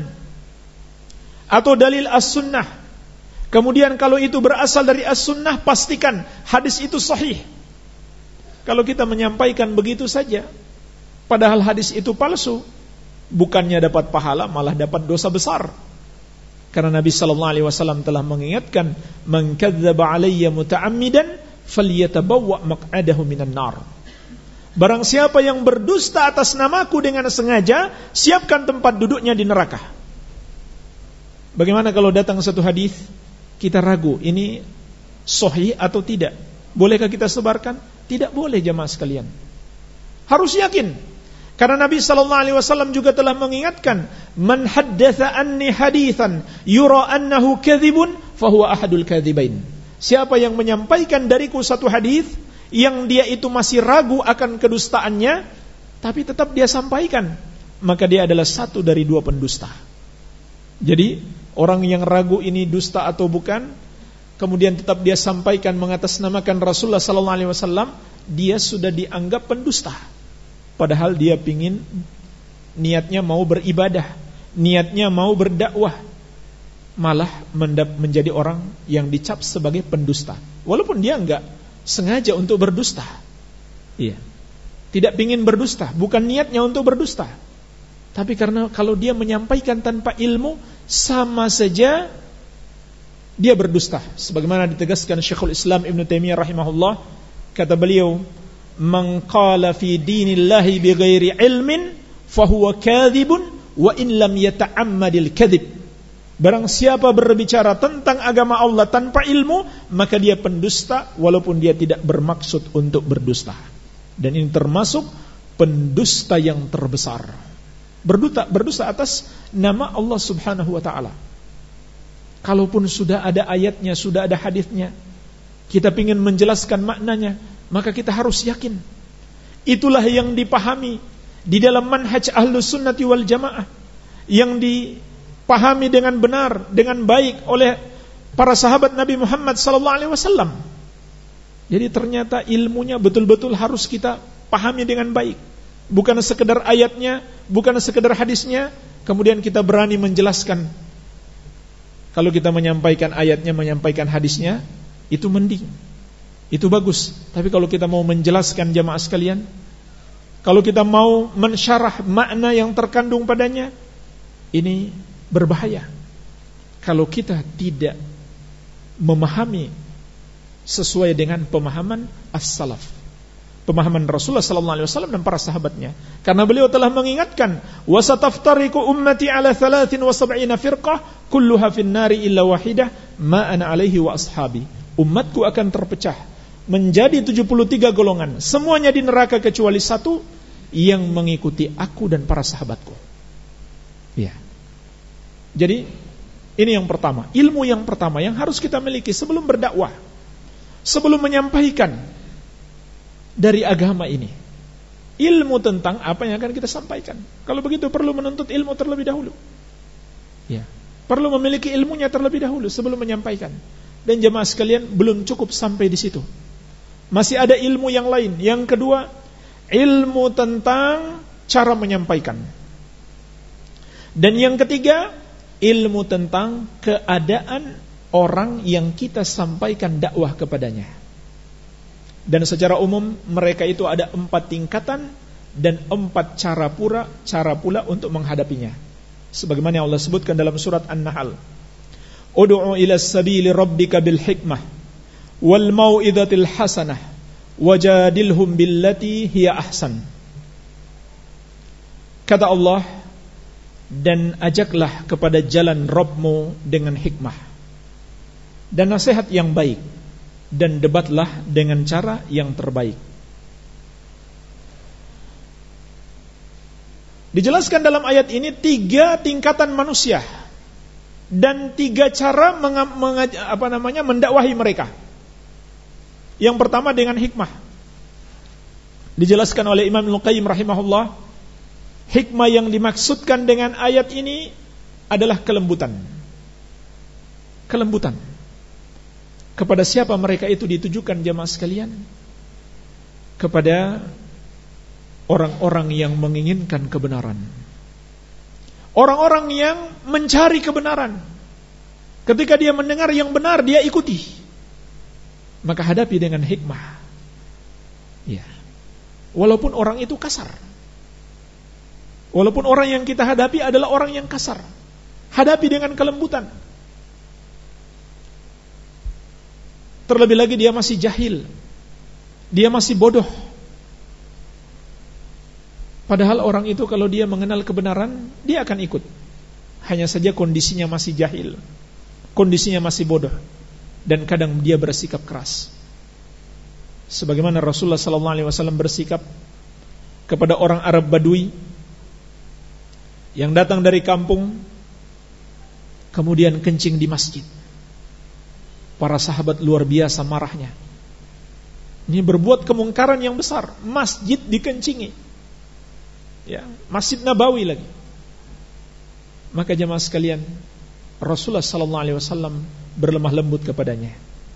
atau dalil As-Sunnah. Kemudian kalau itu berasal dari As-Sunnah, pastikan hadis itu sahih. Kalau kita menyampaikan begitu saja, padahal hadis itu palsu, bukannya dapat pahala, malah dapat dosa besar. Karena Nabi SAW telah mengingatkan, "Man kadzdzaba 'alayya muta'ammidan falyatabawwa maq'adahu minan nar." Barang siapa yang berdusta atas namaku dengan sengaja, siapkan tempat duduknya di neraka. Bagaimana kalau datang satu hadis, kita ragu ini sahih atau tidak? Bolehkah kita sebarkan? Tidak boleh, jamaah sekalian. Harus yakin. Karena Nabi SAW juga telah mengingatkan, "Man haddatsa anni haditsan yura annahu kadzibun fahuwa ahadul kadzibain." Siapa yang menyampaikan dariku satu hadis yang dia itu masih ragu akan kedustaannya, tapi tetap dia sampaikan, maka dia adalah satu dari dua pendusta. Jadi orang yang ragu ini dusta atau bukan, kemudian tetap dia sampaikan mengatasnamakan Rasulullah SAW, dia sudah dianggap pendusta. Padahal dia pingin, niatnya mau beribadah, niatnya mau berdakwah, malah menjadi orang yang dicap sebagai pendusta, walaupun dia enggak sengaja untuk berdusta. Iya. Tidak pingin berdusta, bukan niatnya untuk berdusta. Tapi karena kalau dia menyampaikan tanpa ilmu, sama saja dia berdusta. Sebagaimana ditegaskan Syekhul Islam Ibn Taimiyah rahimahullah, kata beliau, "Man qala fi dinillahi bighairi ilmin fahuwa kadzibun wa in lam yata'ammadil kadzib." Barang siapa berbicara tentang agama Allah tanpa ilmu, maka dia pendusta walaupun dia tidak bermaksud untuk berdusta. Dan ini termasuk pendusta yang terbesar. Berdusta atas nama Allah Subhanahu wa ta'ala. Kalaupun sudah ada ayatnya, sudah ada hadisnya, kita ingin menjelaskan maknanya, maka kita harus yakin. Itulah yang dipahami di dalam manhaj Ahlus Sunnati wal Jamaah, yang dipahami dengan benar, dengan baik oleh para sahabat Nabi Muhammad SAW. Jadi ternyata ilmunya betul-betul harus kita pahami dengan baik. Bukan sekedar ayatnya, bukan sekedar hadisnya, kemudian kita berani menjelaskan. Kalau kita menyampaikan ayatnya, menyampaikan hadisnya, itu mending, itu bagus. Tapi kalau kita mau menjelaskan, jamaah sekalian, kalau kita mau mensyarah makna yang terkandung padanya, ini berbahaya. Kalau kita tidak memahami sesuai dengan pemahaman as-salaf, pemahaman Rasulullah SAW dan para sahabatnya. Karena beliau telah mengingatkan, "Wasataftariqu ummati ala 73 firqah, kulluha fin nari illa wahidah, ma ana alaihi wa ashabi." Umatku akan terpecah menjadi 73 golongan, semuanya di neraka kecuali satu, yang mengikuti aku dan para sahabatku. Ya. Jadi ini yang pertama, ilmu yang pertama yang harus kita miliki sebelum berdakwah, sebelum menyampaikan dari agama ini. Ilmu tentang apa yang akan kita sampaikan. Kalau begitu perlu menuntut ilmu terlebih dahulu. Ya, perlu memiliki ilmunya terlebih dahulu sebelum menyampaikan. Dan jemaah sekalian, belum cukup sampai di situ. Masih ada ilmu yang lain. Yang kedua, ilmu tentang cara menyampaikan. Dan yang ketiga, ilmu tentang keadaan orang yang kita sampaikan dakwah kepadanya. Dan secara umum mereka itu ada 4 tingkatan dan 4 cara pula untuk menghadapinya. Sebagaimana Allah sebutkan dalam surat An-Nahl, "Ud'u ila sabili rabbika bil hikmah wal mau'izatil hasanah wajadilhum billati hiya ahsan." Kata Allah, dan ajaklah kepada jalan Rabbmu dengan hikmah dan nasihat yang baik, dan debatlah dengan cara yang terbaik. Dijelaskan dalam ayat ini 3 tingkatan manusia dan 3 cara mendakwahi mereka. Yang pertama dengan hikmah. Dijelaskan oleh Imam Ibnu Qayyim rahimahullah, hikmah yang dimaksudkan dengan ayat ini adalah kelembutan. Kelembutan. Kepada siapa mereka itu ditujukan, jamaah sekalian? Kepada orang-orang yang menginginkan kebenaran, orang-orang yang mencari kebenaran. Ketika dia mendengar yang benar, dia ikuti. Maka hadapi dengan hikmah. Ya. Walaupun orang itu kasar, walaupun orang yang kita hadapi adalah orang yang kasar, hadapi dengan kelembutan. Terlebih lagi dia masih jahil, dia masih bodoh. Padahal orang itu kalau dia mengenal kebenaran, dia akan ikut. Hanya saja kondisinya masih jahil, kondisinya masih bodoh, dan kadang dia bersikap keras. Sebagaimana Rasulullah SAW bersikap kepada orang Arab Badui yang datang dari kampung, kemudian kencing di masjid. Para sahabat luar biasa marahnya. Ini berbuat kemungkaran yang besar, masjid dikencingi. Ya, Masjid Nabawi lagi. Maka jemaah sekalian, Rasulullah SAW berlemah lembut kepadanya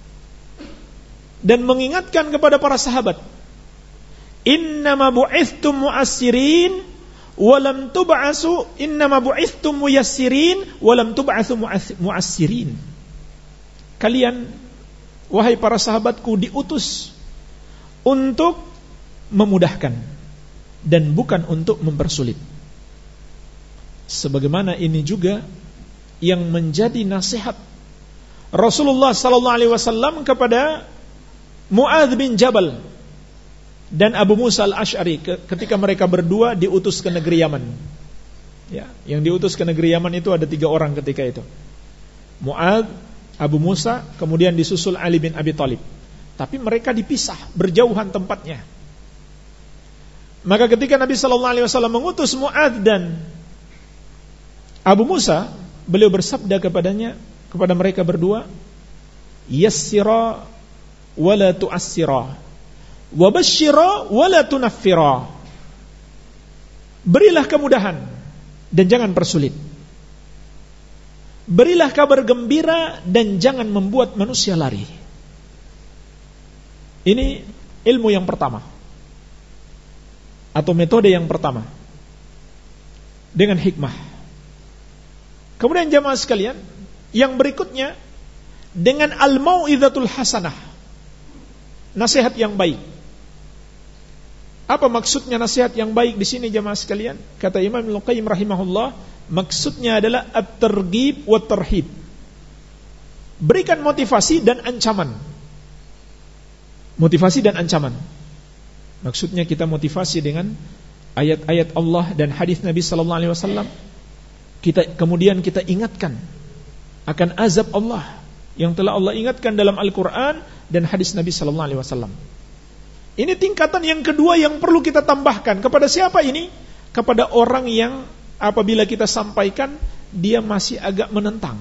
dan mengingatkan kepada para sahabat, innama bu'ithtum mu'assirin walam tub'asu, innama bu'ithtum muyassirin walam tub'asu mu'assirin. Kalian, wahai para sahabatku, diutus untuk memudahkan dan bukan untuk mempersulit. Sebagaimana ini juga yang menjadi nasihat Rasulullah SAW kepada Mu'adz bin Jabal dan Abu Musa al-Asy'ari ketika mereka berdua diutus ke negeri Yaman. Ya, yang diutus ke negeri Yaman itu ada 3 orang ketika itu. Mu'adz, Abu Musa, kemudian disusul Ali bin Abi Thalib. Tapi mereka dipisah, berjauhan tempatnya. Maka ketika Nabi SAW mengutus Mu'adz dan Abu Musa, beliau bersabda kepada mereka berdua, yassira wala tu'assira, wabashshira wala tunaffira. Berilah kemudahan dan jangan persulit. Berilah kabar gembira dan jangan membuat manusia lari. Ini ilmu yang pertama, atau metode yang pertama, dengan hikmah. Kemudian jamaah sekalian, yang berikutnya dengan al-mau'izatul hasanah, nasihat yang baik. Apa maksudnya nasihat yang baik di sini jamaah sekalian? Kata Imam Ibnu Qayyim rahimahullah, maksudnya adalah at-targhib wa tarhib. Berikan motivasi dan ancaman. Motivasi dan ancaman. Maksudnya kita motivasi dengan ayat-ayat Allah dan hadis Nabi sallallahu alaihi wasallam. Kemudian kita ingatkan akan azab Allah yang telah Allah ingatkan dalam Al-Qur'an dan hadis Nabi sallallahu alaihi wasallam. Ini tingkatan yang kedua yang perlu kita tambahkan. Kepada siapa ini? Kepada orang yang apabila kita sampaikan dia masih agak menentang.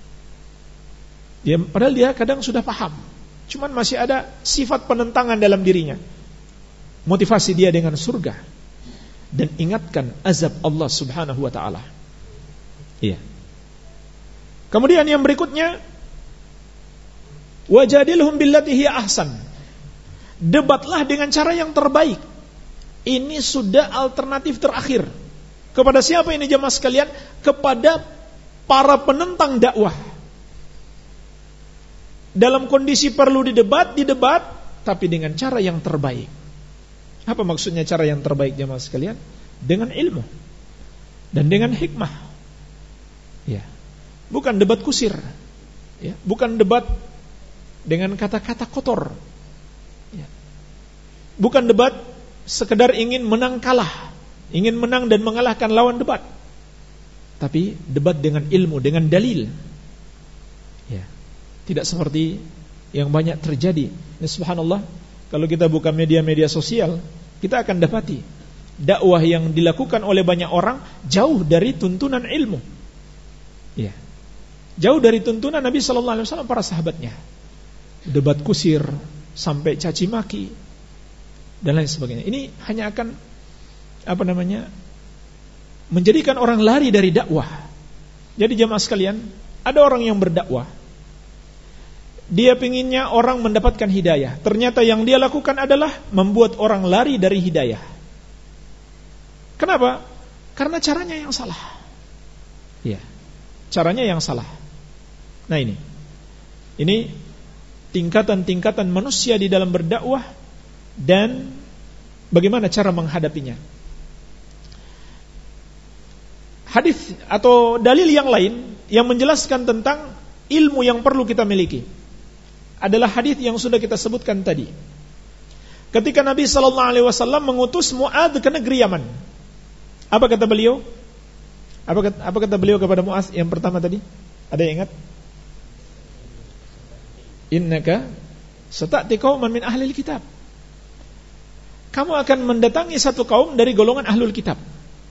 Padahal dia kadang sudah paham, cuman masih ada sifat penentangan dalam dirinya. Motivasi dia dengan surga dan ingatkan azab Allah Subhanahu wa taala. Iya. Kemudian yang berikutnya, wajadilhum billati hiya ahsan. Debatlah dengan cara yang terbaik. Ini sudah alternatif terakhir. Kepada siapa ini jemaah sekalian? Kepada para penentang dakwah. Dalam kondisi perlu didebat, tapi dengan cara yang terbaik. Apa maksudnya cara yang terbaik jemaah sekalian? Dengan ilmu dan dengan hikmah. Ya. Bukan debat kusir. Ya, bukan debat dengan kata-kata kotor. Ya. Bukan debat sekedar ingin menang kalah, ingin menang dan mengalahkan lawan debat. Tapi debat dengan ilmu, dengan dalil. Ya. Tidak seperti yang banyak terjadi. Ini subhanallah, kalau kita buka media-media sosial, kita akan dapati dakwah yang dilakukan oleh banyak orang jauh dari tuntunan ilmu. Ya. Jauh dari tuntunan Nabi sallallahu alaihi wasallam, para sahabatnya. Debat kusir sampai caci maki dan lain sebagainya. Ini hanya akan menjadikan orang lari dari dakwah. Jadi jemaah sekalian, ada orang yang berdakwah, dia pinginnya orang mendapatkan hidayah. Ternyata yang dia lakukan adalah membuat orang lari dari hidayah. Kenapa? Karena caranya yang salah. Ya, caranya yang salah. Nah ini tingkatan-tingkatan manusia di dalam berdakwah dan bagaimana cara menghadapinya. Hadis atau dalil yang lain yang menjelaskan tentang ilmu yang perlu kita miliki adalah hadis yang sudah kita sebutkan tadi. Ketika Nabi SAW mengutus Mu'adz ke negeri Yaman, apa kata beliau? Apa kata beliau kepada Mu'adz yang pertama tadi? Ada yang ingat? Innaka sata'ti qauman min ahlil kitab. Kamu akan mendatangi satu kaum dari golongan ahlul kitab.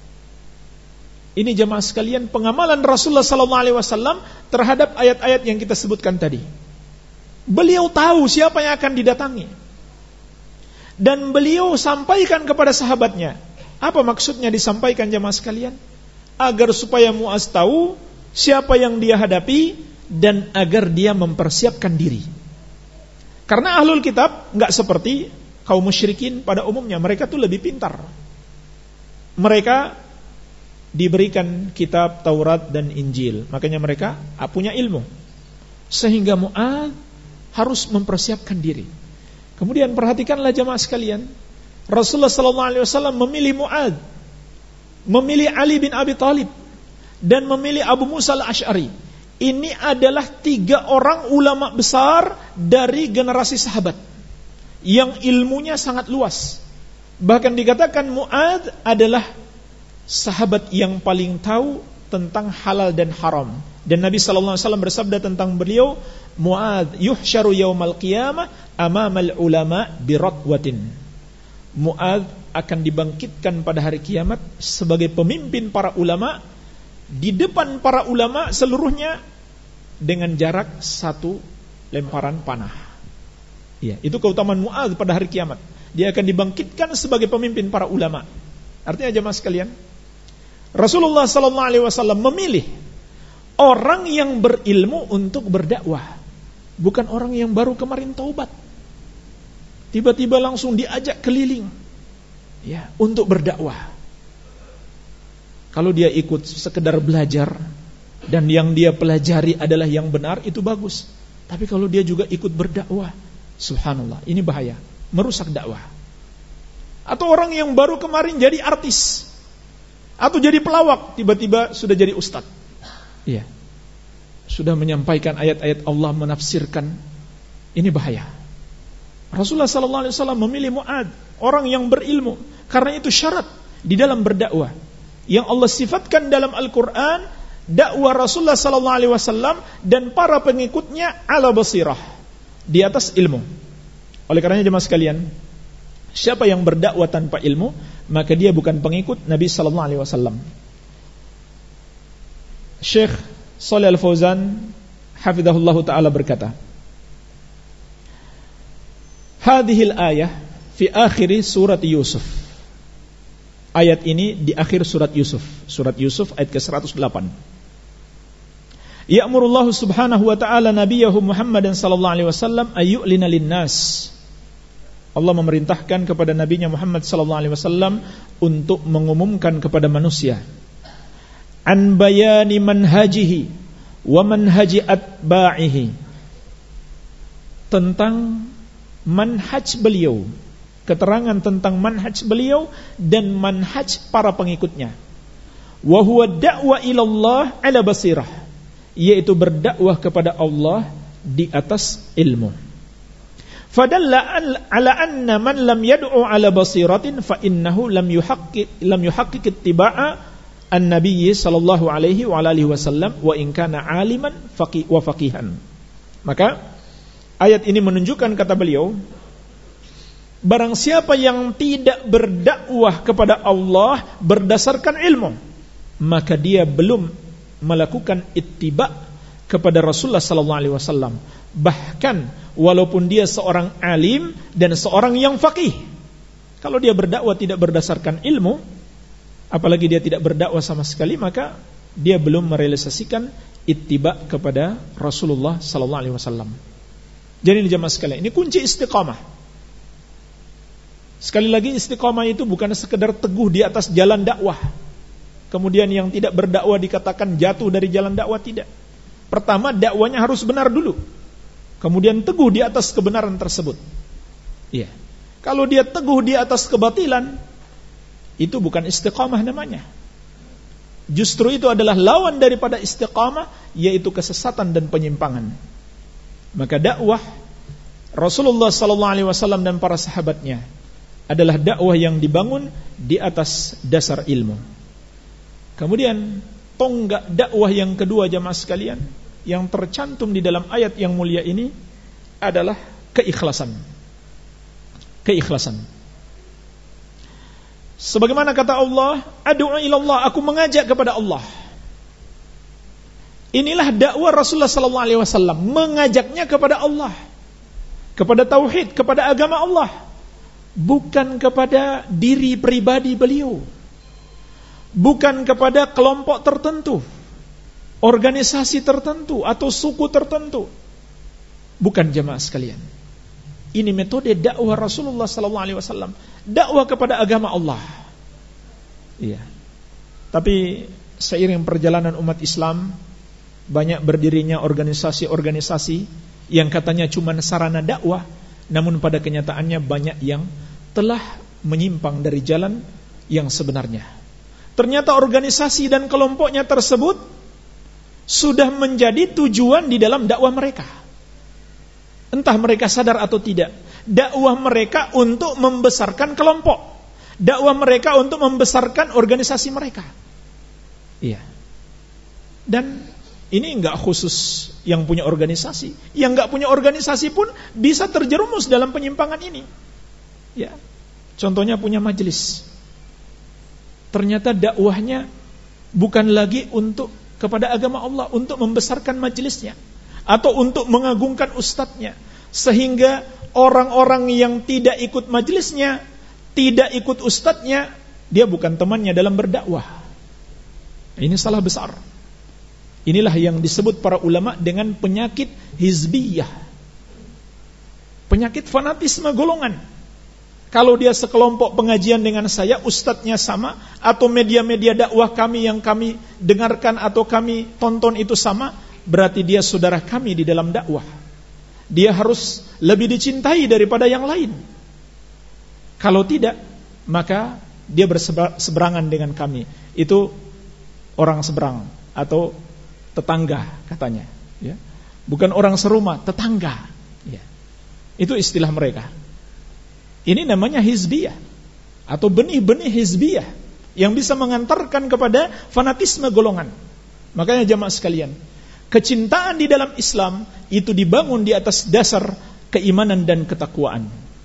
Ini jemaah sekalian pengamalan Rasulullah SAW terhadap ayat-ayat yang kita sebutkan tadi. Beliau tahu siapa yang akan didatangi. Dan beliau sampaikan kepada sahabatnya. Apa maksudnya disampaikan jemaah sekalian? Agar supaya Mu'adz tahu siapa yang dia hadapi dan agar dia mempersiapkan diri. Karena ahlul kitab enggak seperti kaum musyrikin pada umumnya, mereka tuh lebih pintar. Mereka diberikan kitab Taurat dan Injil, makanya mereka punya ilmu. Sehingga Mu'adz harus mempersiapkan diri. Kemudian perhatikanlah jemaah sekalian, Rasulullah SAW memilih Mu'adz, memilih Ali bin Abi Thalib, dan memilih Abu Musa al-Asy'ari. Ini adalah 3 orang ulama besar dari generasi sahabat yang ilmunya sangat luas. Bahkan dikatakan Mu'adz adalah sahabat yang paling tahu tentang halal dan haram. Dan Nabi SAW bersabda tentang beliau, Mu'adz yuhsyaru yaumal qiyamah amamal ulama biratwatin. Mu'adz akan dibangkitkan pada hari kiamat sebagai pemimpin para ulama, di depan para ulama seluruhnya dengan jarak 1 lemparan panah. Ya, itu keutamaan Mu'adz pada hari kiamat. Dia akan dibangkitkan sebagai pemimpin para ulama. Artinya jemaah sekalian, Rasulullah SAW memilih orang yang berilmu untuk berdakwah, bukan orang yang baru kemarin taubat, tiba-tiba langsung diajak keliling, ya, untuk berdakwah. Kalau dia ikut sekedar belajar dan yang dia pelajari adalah yang benar, itu bagus. Tapi kalau dia juga ikut berdakwah, subhanallah, ini bahaya, merusak dakwah. Atau orang yang baru kemarin jadi artis atau jadi pelawak, tiba-tiba sudah jadi ustadz. Iya. Sudah menyampaikan ayat-ayat Allah, menafsirkan. Ini bahaya. Rasulullah SAW memilih Mu'adz, orang yang berilmu, karena itu syarat di dalam berdakwah. Yang Allah sifatkan dalam Al-Quran, dakwah Rasulullah SAW dan para pengikutnya ala basirah, di atas ilmu. Oleh karenanya jemaah sekalian, siapa yang berdakwah tanpa ilmu, maka dia bukan pengikut Nabi SAW. Syekh Shalih Al-Fauzan hafizahullahu ta'ala berkata, hadhil ayah fi akhiri surat Yusuf. Ayat ini di akhir surat Yusuf. Surat Yusuf ayat ke-108. Ya'murullahu subhanahu wa ta'ala nabiyahu Muhammadan sallallahu alaihi wasallam ayyu'lina linnas. Allah memerintahkan kepada nabinya Muhammad sallallahu alaihi wasallam untuk mengumumkan kepada manusia an bayani manhajihi wa manhaji atba'ihi, tentang manhaj beliau, keterangan tentang manhaj beliau dan manhaj para pengikutnya. Wa huwa da'wa ila Allah ala basirah, yaitu berdakwah kepada Allah di atas ilmu. Fadalla ala anna man lam yad'u ala basiratin fa innahu lam yuhaqqiq ittiba'a an-nabiy sallallahu alaihi wa alihi wasallam wa in kana aliman wa faqihan. Maka ayat ini menunjukkan, kata beliau, barang siapa yang tidak berdakwah kepada Allah berdasarkan ilmu, maka dia belum melakukan ittiba kepada Rasulullah sallallahu alaihi wasallam, bahkan walaupun dia seorang alim dan seorang yang faqih. Kalau dia berdakwah tidak berdasarkan ilmu, apalagi dia tidak berdakwah sama sekali, maka dia belum merealisasikan ittiba kepada Rasulullah sallallahu alaihi wasallam. Jadi ini jemaah sekalian, ini kunci istiqamah. Sekali lagi, istiqomah itu bukan sekedar teguh di atas jalan dakwah. Kemudian yang tidak berdakwah dikatakan jatuh dari jalan dakwah, tidak. Pertama, dakwanya harus benar dulu. Kemudian teguh di atas kebenaran tersebut. Iya. Kalau dia teguh di atas kebatilan, itu bukan istiqamah namanya. Justru itu adalah lawan daripada istiqamah, yaitu kesesatan dan penyimpangan. Maka dakwah Rasulullah SAW dan para sahabatnya adalah dakwah yang dibangun di atas dasar ilmu. Kemudian tonggak dakwah yang kedua jamaah sekalian, yang tercantum di dalam ayat yang mulia ini adalah keikhlasan. Keikhlasan. Sebagaimana kata Allah, ad'u ilallah, aku mengajak kepada Allah. Inilah dakwah Rasulullah SAW, mengajaknya kepada Allah, kepada tauhid, kepada agama Allah, bukan kepada diri pribadi beliau, bukan kepada kelompok tertentu, organisasi tertentu atau suku tertentu. Bukan jemaah sekalian. Ini metode dakwah Rasulullah SAW, dakwah kepada agama Allah. Iya. Tapi seiring perjalanan umat Islam, banyak berdirinya organisasi-organisasi yang katanya cuma sarana dakwah, namun pada kenyataannya banyak yang telah menyimpang dari jalan yang sebenarnya. Ternyata organisasi dan kelompoknya tersebut sudah menjadi tujuan di dalam dakwah mereka. Entah mereka sadar atau tidak, dakwah mereka untuk membesarkan kelompok, dakwah mereka untuk membesarkan organisasi mereka. Iya. Dan ini enggak khusus yang punya organisasi, yang enggak punya organisasi pun bisa terjerumus dalam penyimpangan ini. Ya. Contohnya punya majelis. Ternyata dakwahnya bukan lagi untuk kepada agama Allah, untuk membesarkan majelisnya atau untuk mengagungkan ustadznya, sehingga orang-orang yang tidak ikut majelisnya, tidak ikut ustadznya, dia bukan temannya dalam berdakwah. Ini salah besar. Inilah yang disebut para ulama dengan penyakit hizbiyah, penyakit fanatisme golongan. Kalau dia sekelompok pengajian dengan saya, ustadznya sama, atau media-media dakwah kami yang kami dengarkan atau kami tonton itu sama, berarti dia saudara kami di dalam dakwah. Dia harus lebih dicintai daripada yang lain. Kalau tidak, maka dia berseberangan dengan kami. Itu orang seberang atau tetangga katanya, ya. Bukan orang serumah, tetangga, ya. Itu istilah mereka. Ini namanya hizbiyah atau benih-benih hizbiyah yang bisa mengantarkan kepada fanatisme golongan. Makanya jamaah sekalian, kecintaan di dalam Islam itu dibangun di atas dasar keimanan dan ketakwaan.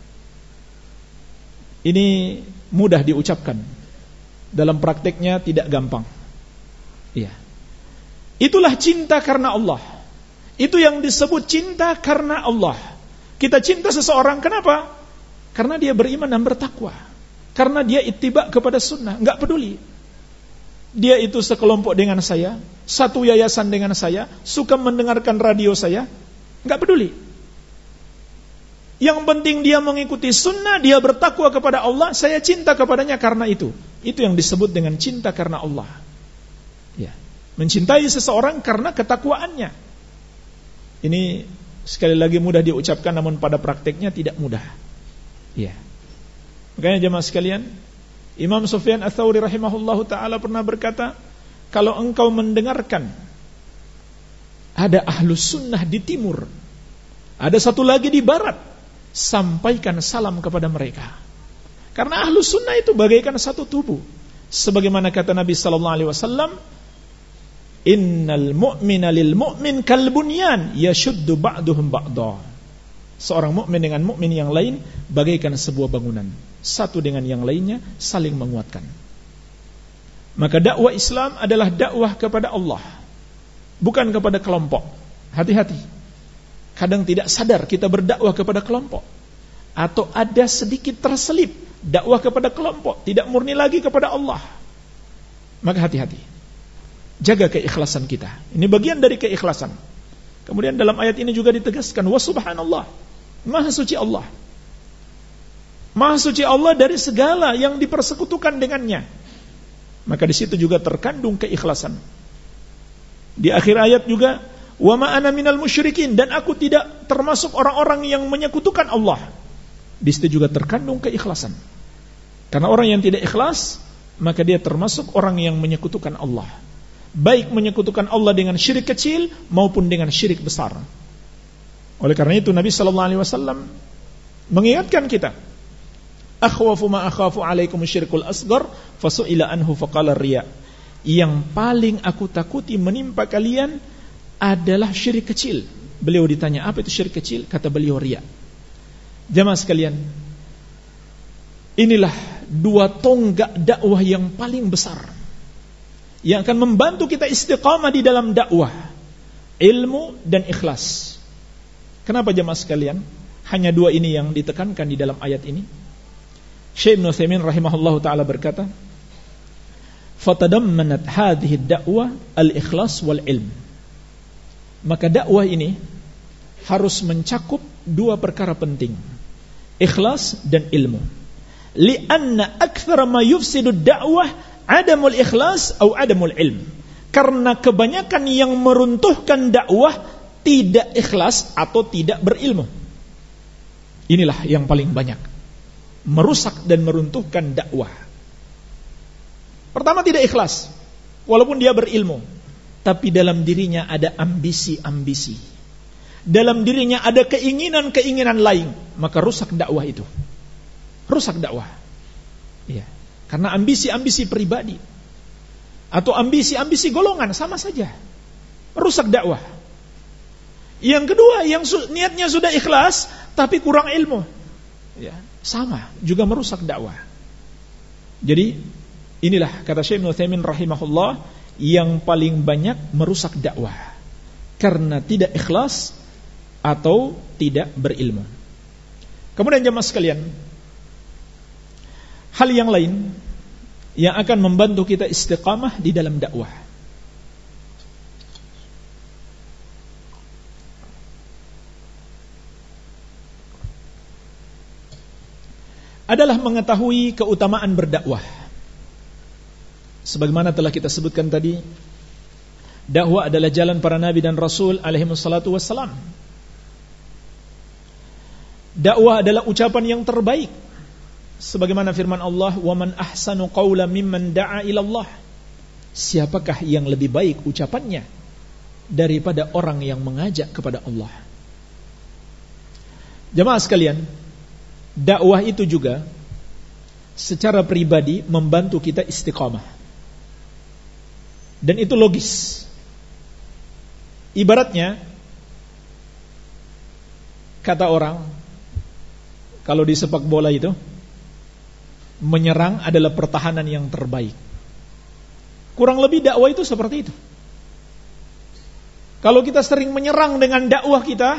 Ini mudah diucapkan, dalam prakteknya tidak gampang. Iya. Itulah cinta karena Allah. Itu yang disebut cinta karena Allah. Kita cinta seseorang kenapa? Karena dia beriman dan bertakwa, karena dia ittiba kepada sunnah. Enggak peduli dia itu sekelompok dengan saya, satu yayasan dengan saya, suka mendengarkan radio saya, enggak peduli. Yang penting dia mengikuti sunnah, dia bertakwa kepada Allah, saya cinta kepadanya karena itu. Itu yang disebut dengan cinta karena Allah, ya. Mencintai seseorang karena ketakwaannya. Ini sekali lagi mudah diucapkan, namun pada prakteknya tidak mudah. Ya. Makanya jemaah sekalian, Imam Sufyan Ats-Tsauri rahimahullahu taala pernah berkata, kalau engkau mendengarkan ada ahlus sunnah di timur, ada satu lagi di barat, sampaikan salam kepada mereka. Karena ahlus sunnah itu bagaikan satu tubuh. Sebagaimana kata Nabi sallallahu alaihi wasallam, innal mu'mina lil mu'min kal bunyan yashuddu ba'duhum ba'dha. Seorang mukmin dengan mukmin yang lain bagaikan sebuah bangunan, satu dengan yang lainnya saling menguatkan. Maka dakwah Islam adalah dakwah kepada Allah, bukan kepada kelompok. Hati-hati, kadang tidak sadar kita berdakwah kepada kelompok, atau ada sedikit terselip dakwah kepada kelompok, tidak murni lagi kepada Allah. Maka hati-hati, jaga keikhlasan kita. Ini bagian dari keikhlasan. Kemudian dalam ayat ini juga ditegaskan, wa subhanallah, maha suci Allah. Maha suci Allah dari segala yang dipersekutukan dengannya. Maka di situ juga terkandung keikhlasan. Di akhir ayat juga, wa ma ana minal musyrikin, dan aku tidak termasuk orang-orang yang menyekutukan Allah. Di situ juga terkandung keikhlasan. Karena orang yang tidak ikhlas, maka dia termasuk orang yang menyekutukan Allah. Baik menyekutukan Allah dengan syirik kecil maupun dengan syirik besar. Oleh karena itu Nabi sallallahu alaihi wasallam mengingatkan kita, akhwafu ma akhafu alaikum syirkul asghar fasu'ila anhu faqala riya. Yang paling aku takuti menimpa kalian adalah syirik kecil. Beliau ditanya, apa itu syirik kecil? Kata beliau, riya. Jamaah sekalian, inilah dua tonggak dakwah yang paling besar yang akan membantu kita istiqamah di dalam dakwah, ilmu dan ikhlas. Kenapa jamaah sekalian hanya dua ini yang ditekankan di dalam ayat ini? Syekh Ibnu Utsaimin rahimahullahu taala berkata, fatadammanat hadhihi ad-da'wah al-ikhlas wal ilm. Maka dakwah ini harus mencakup dua perkara penting, ikhlas dan ilmu. Li'anna aktsara ma yufsidu ad-da'wah adamul ikhlas atau adamul ilm. Karena kebanyakan yang meruntuhkan dakwah tidak ikhlas atau tidak berilmu. Inilah yang paling banyak merusak dan meruntuhkan dakwah. Pertama, tidak ikhlas, walaupun dia berilmu, tapi dalam dirinya ada ambisi-ambisi, dalam dirinya ada keinginan-keinginan lain, maka rusak dakwah itu. Rusak dakwah. Iya. Karena ambisi-ambisi pribadi atau ambisi-ambisi golongan sama saja merusak dakwah. Yang kedua, yang niatnya sudah ikhlas tapi kurang ilmu, ya, sama juga merusak dakwah. Jadi inilah kata Syekh Ibnu Utsaimin rahimahullah, yang paling banyak merusak dakwah karena tidak ikhlas atau tidak berilmu. Kemudian jemaah sekalian, hal yang lain yang akan membantu kita istiqamah di dalam dakwah adalah mengetahui keutamaan berdakwah. Sebagaimana telah kita sebutkan tadi, dakwah adalah jalan para nabi dan rasul alaihi wassalatu wassalam. Dakwah adalah ucapan yang terbaik. Sebagaimana firman Allah, "Wa man ahsanu qawlan mimman da'a ila Allah." Siapakah yang lebih baik ucapannya daripada orang yang mengajak kepada Allah? Jemaah sekalian, dakwah itu juga secara pribadi membantu kita istiqamah. Dan itu logis. Ibaratnya, kata orang, kalau di sepak bola itu, menyerang adalah pertahanan yang terbaik. Kurang lebih dakwah itu seperti itu. Kalau kita sering menyerang dengan dakwah kita,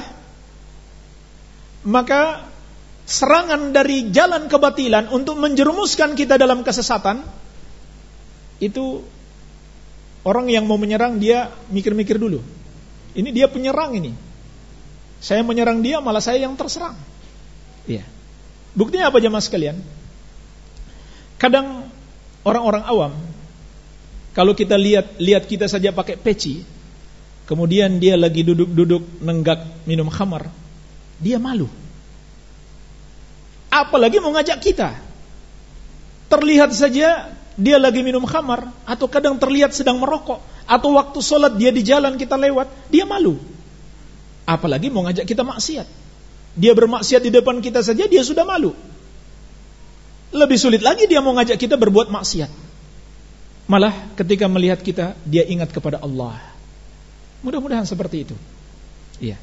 maka serangan dari jalan kebatilan untuk menjerumuskan kita dalam kesesatan, itu orang yang mau menyerang dia mikir-mikir dulu. Ini dia penyerang ini. Saya menyerang dia, malah saya yang terserang. Iya. Buktinya apa jemaah sekalian? Kadang orang-orang awam, kalau kita lihat kita saja pakai peci, kemudian dia lagi duduk-duduk nenggak minum khamar, dia malu. Apalagi mau ngajak kita. Terlihat saja dia lagi minum khamar, atau kadang terlihat sedang merokok, atau waktu sholat dia di jalan kita lewat, dia malu. Apalagi mau ngajak kita maksiat. Dia bermaksiat di depan kita saja dia sudah malu. Lebih sulit lagi dia mau ngajak kita berbuat maksiat. Malah ketika melihat kita, dia ingat kepada Allah. Mudah-mudahan seperti itu. Iya.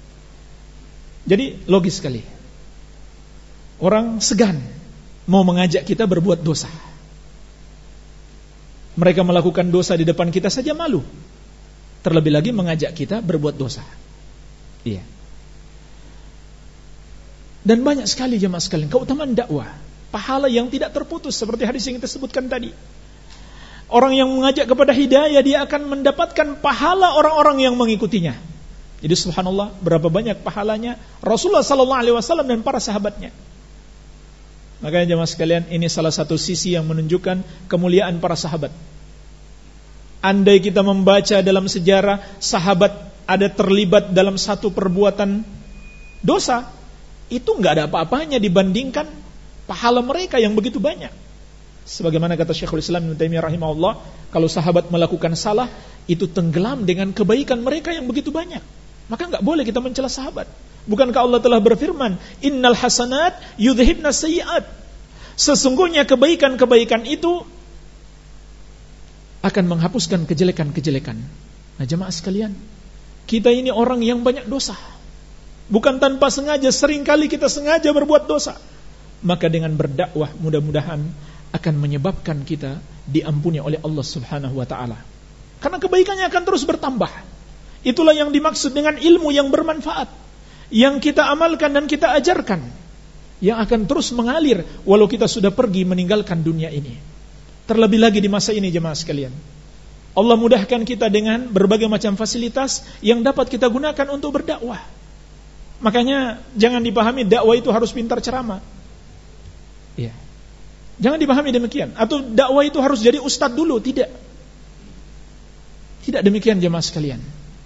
Jadi logis sekali. Orang segan mau mengajak kita berbuat dosa. Mereka melakukan dosa di depan kita saja malu. Terlebih lagi mengajak kita berbuat dosa. Iya. Dan banyak sekali jemaah sekalian keutamaan dakwah, pahala yang tidak terputus seperti hadis yang kita sebutkan tadi. Orang yang mengajak kepada hidayah, dia akan mendapatkan pahala orang-orang yang mengikutinya. Jadi subhanallah, berapa banyak pahalanya Rasulullah sallallahu alaihi wasallam dan para sahabatnya. Makanya jemaah sekalian, ini salah satu sisi yang menunjukkan kemuliaan para sahabat. Andai kita membaca dalam sejarah sahabat ada terlibat dalam satu perbuatan dosa, itu nggak ada apa-apanya dibandingkan pahala mereka yang begitu banyak. Sebagaimana kata Syekhul Islam Ibnu Taimiyah rahimahullah, kalau sahabat melakukan salah, itu tenggelam dengan kebaikan mereka yang begitu banyak. Maka nggak boleh kita mencela sahabat. Bukankah Allah telah berfirman, Innal hasanat yudhibna sayyi'at. Sesungguhnya kebaikan-kebaikan itu akan menghapuskan kejelekan-kejelekan. Nah jemaah sekalian, kita ini orang yang banyak dosa. Bukan tanpa sengaja, seringkali kita sengaja berbuat dosa. Maka dengan berdakwah mudah-mudahan akan menyebabkan kita diampuni oleh Allah Subhanahu wa ta'ala. Karena kebaikannya akan terus bertambah. Itulah yang dimaksud dengan ilmu yang bermanfaat, yang kita amalkan dan kita ajarkan, yang akan terus mengalir walau kita sudah pergi meninggalkan dunia ini. Terlebih lagi di masa ini jemaah sekalian, Allah mudahkan kita dengan berbagai macam fasilitas yang dapat kita gunakan untuk berdakwah. Makanya jangan dipahami dakwah itu harus pintar ceramah. Ya. Jangan dipahami demikian. Atau dakwah itu harus jadi ustadz dulu. Tidak. Tidak demikian jemaah sekalian.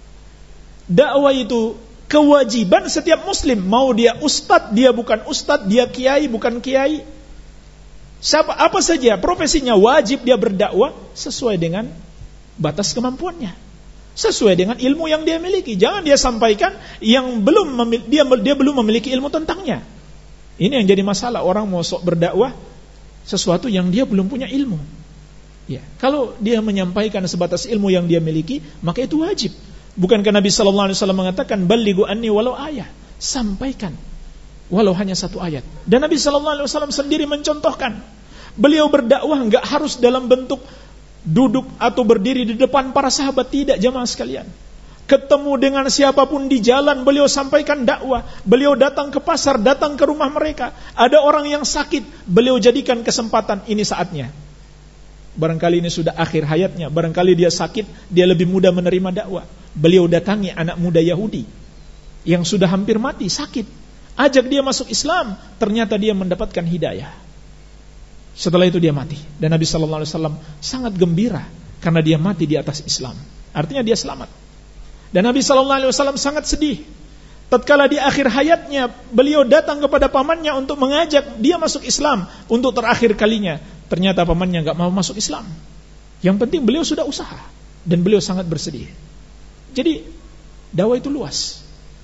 Dakwah itu kewajiban setiap muslim. Mau dia ustadz, dia bukan ustadz, dia kiai, bukan kiai. Siapa, apa saja profesinya, wajib dia berdakwah sesuai dengan batas kemampuannya, sesuai dengan ilmu yang dia miliki. Jangan dia sampaikan yang dia belum memiliki ilmu tentangnya. Ini yang jadi masalah, orang mau sok berdakwah sesuatu yang dia belum punya ilmu. Ya, kalau dia menyampaikan sebatas ilmu yang dia miliki, maka itu wajib. Bukankah Nabi sallallahu alaihi wasallam mengatakan, "Ballighu anni walau ayah." Sampaikan walau hanya satu ayat. Dan Nabi sallallahu alaihi wasallam sendiri mencontohkan, beliau berdakwah enggak harus dalam bentuk duduk atau berdiri di depan para sahabat, tidak jemaah sekalian. Ketemu dengan siapapun di jalan, beliau sampaikan dakwah. Beliau datang ke pasar, datang ke rumah mereka. Ada orang yang sakit, beliau jadikan kesempatan, ini saatnya. Barangkali ini sudah akhir hayatnya, barangkali dia sakit, dia lebih mudah menerima dakwah. Beliau datangi anak muda Yahudi yang sudah hampir mati, sakit. Ajak dia masuk Islam, ternyata dia mendapatkan hidayah. Setelah itu dia mati. Dan Nabi SAW sangat gembira karena dia mati di atas Islam. Artinya dia selamat. Dan Nabi SAW sangat sedih tatkala di akhir hayatnya beliau datang kepada pamannya untuk mengajak dia masuk Islam untuk terakhir kalinya. Ternyata pamannya gak mau masuk Islam. Yang penting beliau sudah usaha dan beliau sangat bersedih. Jadi dakwah itu luas.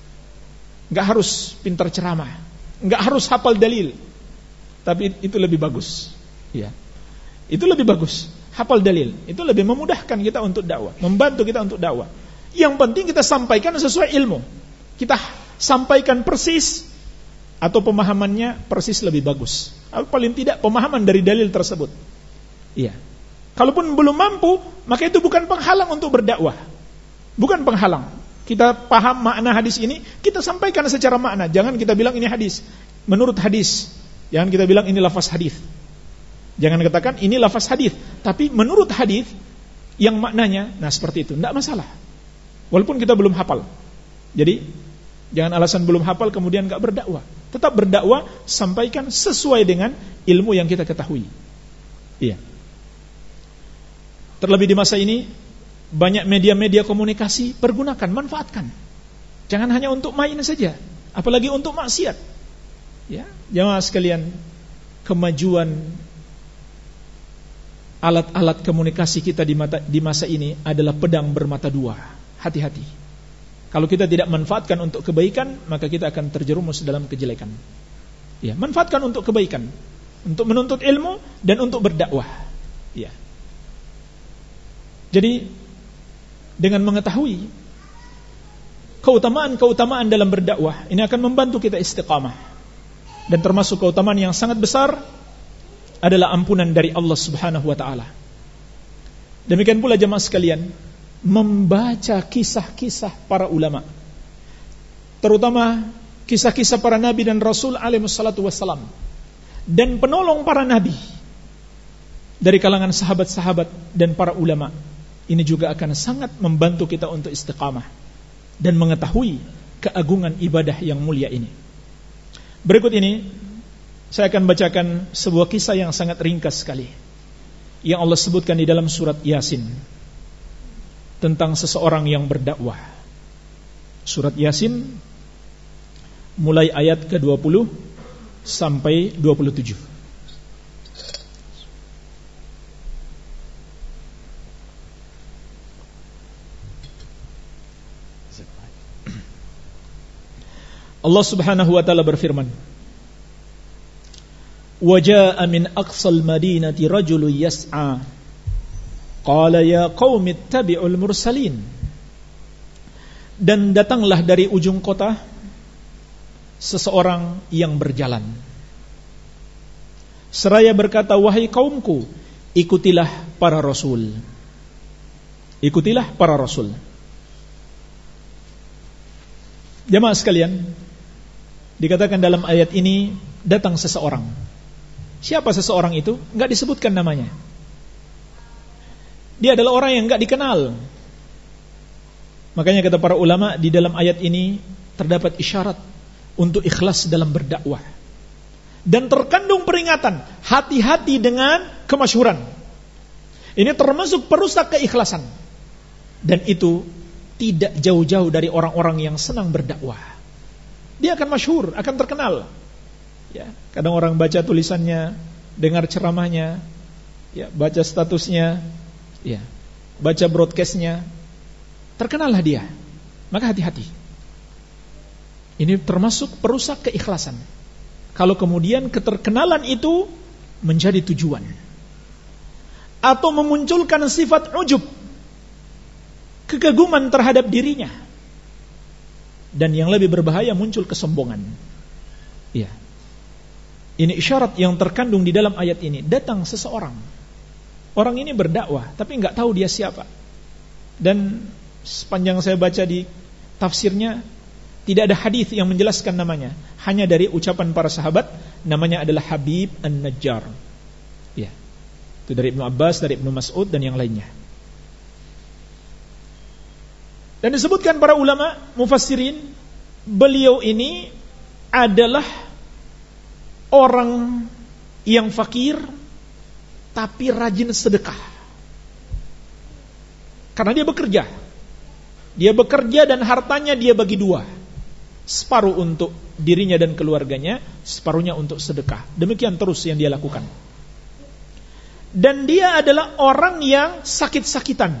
Gak harus pintar ceramah, gak harus hafal dalil, tapi itu lebih bagus. Ya, itu lebih bagus. Hafal dalil itu lebih memudahkan kita untuk dakwah, membantu kita untuk dakwah. Yang penting kita sampaikan sesuai ilmu. Kita sampaikan persis, atau pemahamannya persis lebih bagus. Atau paling tidak pemahaman dari dalil tersebut. Iya. Kalaupun belum mampu, maka itu bukan penghalang untuk berdakwah. Bukan penghalang. Kita paham makna hadis ini, kita sampaikan secara makna. Jangan kita bilang ini hadis menurut hadis. Jangan kita bilang ini lafaz hadis. Jangan katakan ini lafaz hadis, tapi menurut hadis yang maknanya, nah seperti itu, tidak masalah. Walaupun kita belum hafal. Jadi jangan alasan belum hafal kemudian enggak berdakwah. Tetap berdakwah, sampaikan sesuai dengan ilmu yang kita ketahui. Iya. Terlebih di masa ini banyak media-media komunikasi, pergunakan, manfaatkan. Jangan hanya untuk main saja, apalagi untuk maksiat. Ya, jemaah sekalian, kemajuan alat-alat komunikasi kita di masa ini adalah pedang bermata dua. Hati-hati. Kalau kita tidak manfaatkan untuk kebaikan, maka kita akan terjerumus dalam kejelekan. Ya, manfaatkan untuk kebaikan, untuk menuntut ilmu dan untuk berdakwah. Ya. Jadi dengan mengetahui keutamaan-keutamaan dalam berdakwah, ini akan membantu kita istiqamah. Dan termasuk keutamaan yang sangat besar adalah ampunan dari Allah Subhanahu wa taala. Demikian pula jemaah sekalian, membaca kisah-kisah para ulama, terutama kisah-kisah para nabi dan rasul alaihi wassalatu wassalam, dan penolong para nabi dari kalangan sahabat-sahabat dan para ulama. Ini juga akan sangat membantu kita untuk istiqamah dan mengetahui keagungan ibadah yang mulia ini. Berikut ini Saya akan bacakan sebuah kisah yang sangat ringkas sekali, yang Allah sebutkan di dalam surat Yasin, tentang seseorang yang berdakwah. Surat Yasin mulai ayat ke-20 sampai 27. Allah Subhanahu wa taala berfirman, "Wa jaa'a min aqsal madinati rajulun yas'a, qala ya qaumi ittabi'ul mursalin." Dan datanglah dari ujung kota seseorang yang berjalan, seraya berkata, "Wahai kaumku, ikutilah para rasul." Ikutilah para rasul. Jamaah sekalian, dikatakan dalam ayat ini datang seseorang. Siapa seseorang itu? Enggak disebutkan namanya. Dia adalah orang yang enggak dikenal. Makanya kata para ulama, di dalam ayat ini terdapat isyarat untuk ikhlas dalam berdakwah. Dan terkandung peringatan, hati-hati dengan kemasyhuran. Ini termasuk perusak keikhlasan. Dan itu tidak jauh-jauh dari orang-orang yang senang berdakwah. Dia akan masyhur, akan terkenal. Ya, kadang orang baca tulisannya, dengar ceramahnya, ya, baca statusnya, ya, baca broadcastnya, terkenallah dia. Maka hati-hati. Ini termasuk perusak keikhlasan. Kalau kemudian keterkenalan itu menjadi tujuan, atau memunculkan sifat ujub, kekaguman terhadap dirinya, dan yang lebih berbahaya muncul kesombongan. Ya. Ini isyarat yang terkandung di dalam ayat ini. Datang seseorang, orang ini berdakwah tapi enggak tahu dia siapa. Dan sepanjang saya baca di tafsirnya, tidak ada hadis yang menjelaskan namanya, hanya dari ucapan para sahabat, namanya adalah Habib An-Najjar. Ya. Itu dari Ibnu Abbas, dari Ibnu Mas'ud dan yang lainnya. Dan disebutkan para ulama mufassirin, beliau ini adalah orang yang fakir tapi rajin sedekah. Karena dia bekerja. Dia bekerja dan hartanya dia bagi dua. Separuh untuk dirinya dan keluarganya, separuhnya untuk sedekah. Demikian terus yang dia lakukan. Dan dia adalah orang yang sakit-sakitan.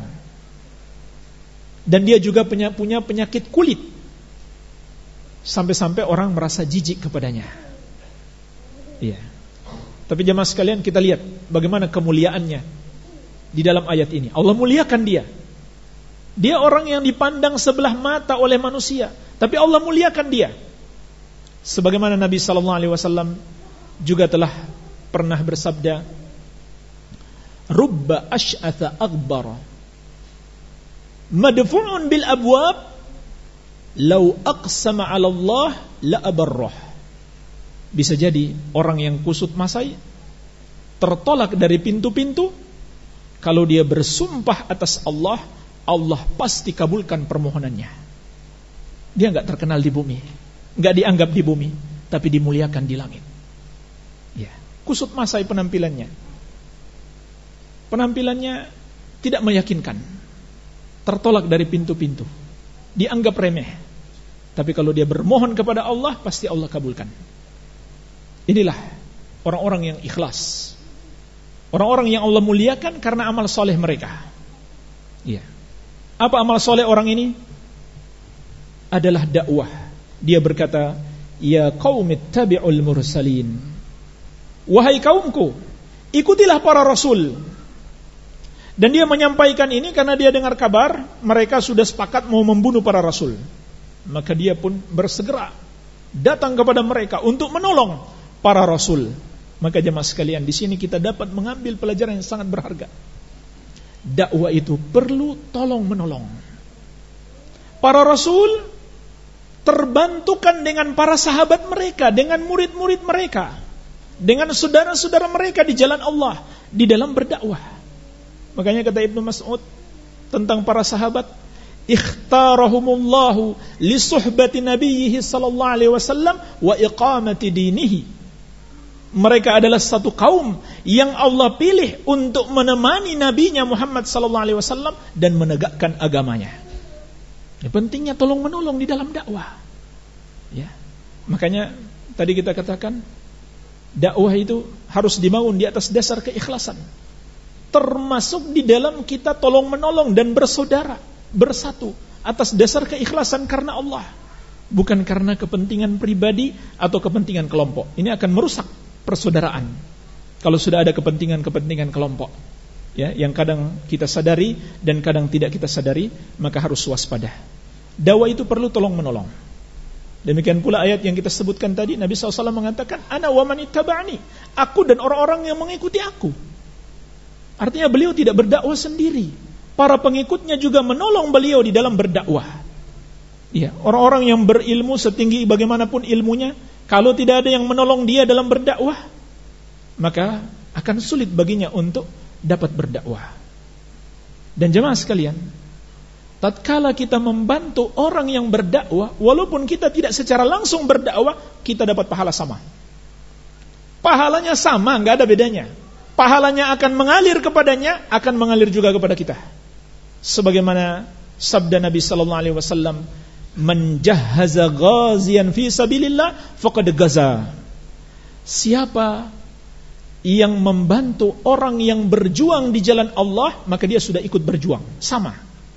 Dan dia juga punya penyakit kulit. Sampai-sampai orang merasa jijik kepadanya. Iya. Tapi jemaah sekalian, kita lihat bagaimana kemuliaannya di dalam ayat ini. Allah muliakan dia. Dia orang yang dipandang sebelah mata oleh manusia, tapi Allah muliakan dia. Sebagaimana Nabi SAW juga telah pernah bersabda, "Rubba ash'atha akbar, madfu'un bil abwab, law aqsama 'ala Allah la abarrah." Bisa jadi orang yang kusut masai, tertolak dari pintu-pintu, kalau dia bersumpah atas Allah, Allah pasti kabulkan permohonannya. Dia enggak terkenal di bumi, enggak dianggap di bumi, tapi dimuliakan di langit. Ya, kusut masai penampilannya. Penampilannya tidak meyakinkan. Tertolak dari pintu-pintu, dianggap remeh. Tapi kalau dia bermohon kepada Allah, pasti Allah kabulkan. Inilah orang-orang yang ikhlas, orang-orang yang Allah muliakan karena amal soleh mereka. Ya. Apa amal soleh orang ini? Adalah dakwah. Dia berkata, "Ya qaumi ittabi'ul mursalin." Wahai kaumku, ikutilah para rasul. Dan dia menyampaikan ini karena dia dengar kabar mereka sudah sepakat mau membunuh para rasul. Maka dia pun bersegera datang kepada mereka untuk menolong para rasul. Maka jemaah sekalian, di sini kita dapat mengambil pelajaran yang sangat berharga. Dakwah itu perlu tolong menolong. Para rasul terbantukan dengan para sahabat mereka, dengan murid-murid mereka, dengan saudara-saudara mereka di jalan Allah, di dalam berdakwah. Makanya kata Ibnu Mas'ud tentang para sahabat, ikhtarahumullahu li suhbati nabiyhi sallallahu alaihi wasallam wa iqamati dinihi. Mereka adalah satu kaum yang Allah pilih untuk menemani Nabi-Nya Muhammad sallallahu alaihi wasallam dan menegakkan agamanya. Ya, pentingnya tolong menolong di dalam dakwah. Ya. Makanya tadi kita katakan dakwah itu harus dibangun di atas dasar keikhlasan. Termasuk di dalam kita tolong menolong dan bersaudara, bersatu atas dasar keikhlasan karena Allah, bukan karena kepentingan pribadi atau kepentingan kelompok. Ini akan merusak persaudaraan kalau sudah ada kepentingan-kepentingan kelompok, ya, yang kadang kita sadari dan kadang tidak kita sadari, maka harus waspada. Dakwah itu perlu tolong menolong. Demikian pula ayat yang kita sebutkan tadi, Nabi SAW mengatakan, ana wa man ittaba'ani, aku dan orang-orang yang mengikuti aku. Artinya beliau tidak berdakwah sendiri, para pengikutnya juga menolong beliau di dalam berdakwah. Ya, orang-orang yang berilmu setinggi bagaimanapun ilmunya, kalau tidak ada yang menolong dia dalam berdakwah, maka akan sulit baginya untuk dapat berdakwah. Dan jemaah sekalian, tatkala kita membantu orang yang berdakwah, walaupun kita tidak secara langsung berdakwah, kita dapat pahala sama. Pahalanya sama, enggak ada bedanya. Pahalanya akan mengalir kepadanya, akan mengalir juga kepada kita. Sebagaimana sabda Nabi sallallahu alaihi wasallam, man jahhaza ghaziyan fi sabilillah faqad gaza. Siapa yang membantu orang yang berjuang di jalan Allah, maka dia sudah ikut berjuang. Sama.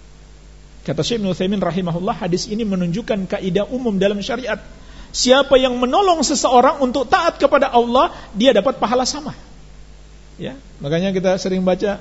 Kata Syekh Ibnu Utsaimin rahimahullah, hadis ini menunjukkan kaidah umum dalam syariat. Siapa yang menolong seseorang untuk taat kepada Allah, dia dapat pahala sama. Ya, makanya kita sering baca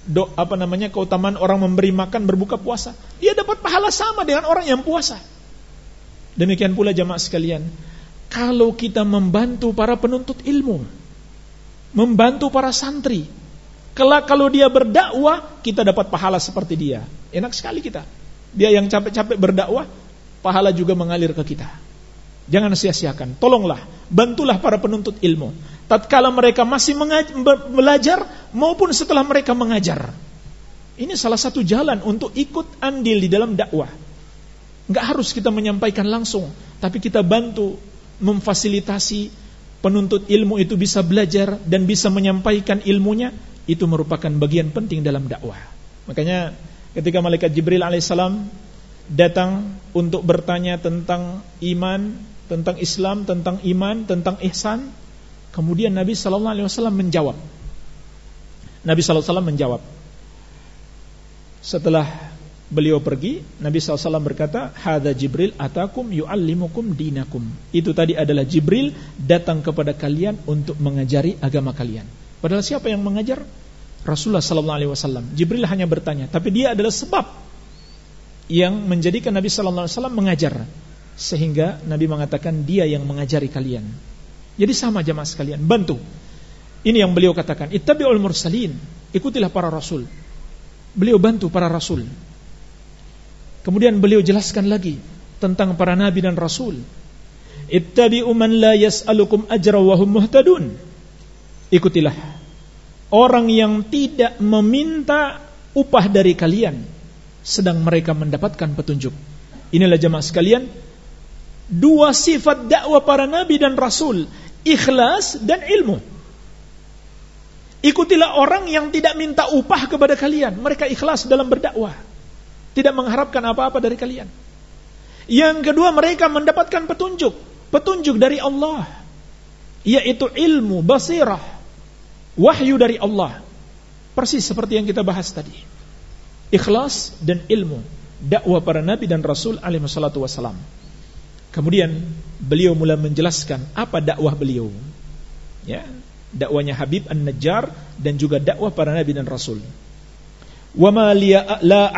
keutamaan orang memberi makan berbuka puasa. Dia dapat pahala sama dengan orang yang puasa. Demikian pula jamaah sekalian, kalau kita membantu para penuntut ilmu, membantu para santri, kelak kalau dia berdakwah, kita dapat pahala seperti dia. Enak sekali kita. Dia yang capek-capek berdakwah, pahala juga mengalir ke kita. Jangan sia-siakan. Tolonglah, bantulah para penuntut ilmu tatkala mereka masih belajar maupun setelah mereka mengajar. Ini salah satu jalan untuk ikut andil di dalam dakwah. Enggak harus kita menyampaikan langsung, tapi kita bantu memfasilitasi penuntut ilmu itu bisa belajar dan bisa menyampaikan ilmunya. Itu merupakan bagian penting dalam dakwah. Makanya ketika malaikat Jibril alaihissalam datang untuk bertanya tentang iman, tentang Islam, tentang iman, tentang ihsan, kemudian Nabi sallallahu alaihi wasallam menjawab. Nabi sallallahu alaihi wasallam menjawab. Setelah beliau pergi, Nabi sallallahu alaihi wasallam berkata, "Hadza Jibril atakum yuallimukum dinakum." Itu tadi adalah Jibril datang kepada kalian untuk mengajari agama kalian. Padahal siapa yang mengajar? Rasulullah sallallahu alaihi wasallam. Jibril hanya bertanya, tapi dia adalah sebab yang menjadikan Nabi sallallahu alaihi wasallam mengajar, sehingga Nabi mengatakan dia yang mengajari kalian. Jadi sama jamaah sekalian, bantu. Ini yang beliau katakan, ittabi'ul mursalin, ikutilah para rasul. Beliau bantu para rasul. Kemudian beliau jelaskan lagi tentang para nabi dan rasul. Ittabi'u man la yas'alukum ajra wa hum muhtadun. Ikutilah orang yang tidak meminta upah dari kalian, sedang mereka mendapatkan petunjuk. Inilah jamaah sekalian, dua sifat dakwah para nabi dan rasul, ikhlas dan ilmu. Ikutilah orang yang tidak minta upah kepada kalian, mereka ikhlas dalam berdakwah, tidak mengharapkan apa-apa dari kalian. Yang kedua, mereka mendapatkan petunjuk dari Allah, yaitu ilmu, basirah, wahyu dari Allah. Persis seperti yang kita bahas tadi. Ikhlas dan ilmu, dakwah para nabi dan rasul alaihi wassalatu wassalam. Kemudian beliau mulai menjelaskan apa dakwah beliau. Ya, dakwahnya Habib An-Najjar dan juga dakwah para nabi dan rasul. Wa ma liya la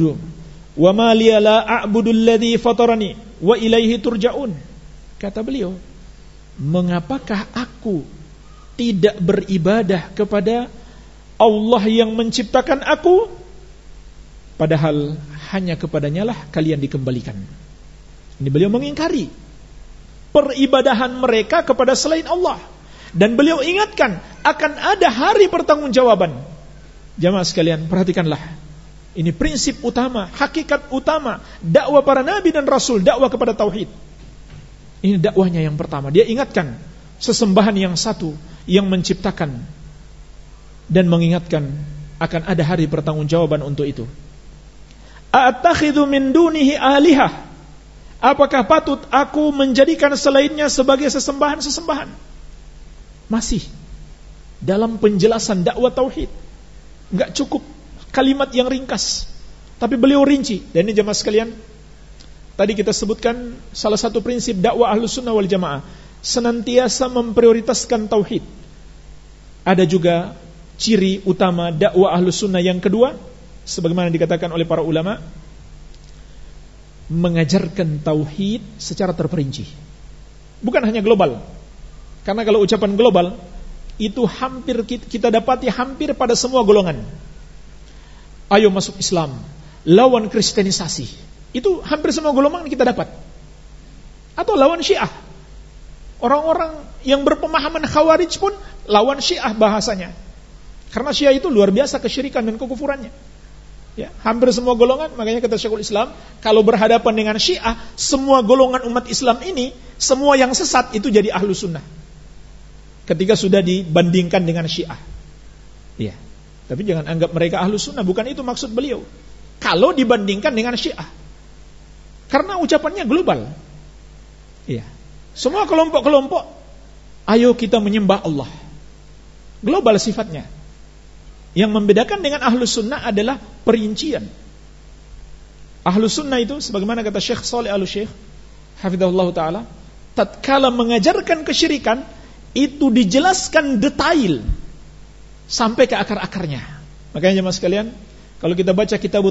a'budu alladhi fatarani wa ilaihi turja'un. Kata beliau, mengapakah aku tidak beribadah kepada Allah yang menciptakan aku, padahal hanya kepadanya lah kalian dikembalikan. Ini beliau mengingkari peribadahan mereka kepada selain Allah. Dan beliau ingatkan akan ada hari pertanggungjawaban. Jamaah sekalian, perhatikanlah. Ini prinsip utama, hakikat utama dakwah para nabi dan rasul, dakwah kepada tauhid. Ini dakwahnya yang pertama. Dia ingatkan sesembahan yang satu yang menciptakan dan mengingatkan akan ada hari pertanggungjawaban untuk itu. A'takhidhu min dunihi alihah, apakah patut aku menjadikan selainnya sebagai sesembahan-sesembahan? Masih dalam penjelasan dakwah tauhid, enggak cukup kalimat yang ringkas, tapi beliau rinci. Dan ini jemaah sekalian, tadi kita sebutkan salah satu prinsip dakwah Ahlussunnah wal Jamaah, senantiasa memprioritaskan tauhid. Ada juga ciri utama dakwah Ahlussunnah yang kedua, sebagaimana dikatakan oleh para ulama, mengajarkan tauhid secara terperinci. Bukan hanya global. Karena kalau ucapan global itu hampir kita dapati hampir pada semua golongan. Ayo masuk Islam, lawan kristenisasi. Itu hampir semua golongan kita dapat. Atau lawan Syiah. Orang-orang yang berpemahaman Khawarij pun lawan Syiah bahasanya. Karena Syiah itu luar biasa kesyirikan dan kekufurannya. Ya, hampir semua golongan, makanya kata Syekhul Islam, kalau berhadapan dengan Syiah, semua golongan umat Islam ini, semua yang sesat itu jadi ahlu sunnah. Ketika sudah dibandingkan dengan Syiah. Ya. Tapi jangan anggap mereka ahlu sunnah, bukan itu maksud beliau. Kalau dibandingkan dengan Syiah. Karena ucapannya global. Ya. Semua kelompok-kelompok, ayo kita menyembah Allah. Global sifatnya. Yang membedakan dengan Ahlus Sunnah adalah perincian. Ahlus Sunnah itu, sebagaimana kata Syekh Shalih Al-Syekh hafizahullah ta'ala, tatkala mengajarkan kesyirikan, itu dijelaskan detail sampai ke akar-akarnya. Makanya jemaah sekalian, kalau kita baca Kitabut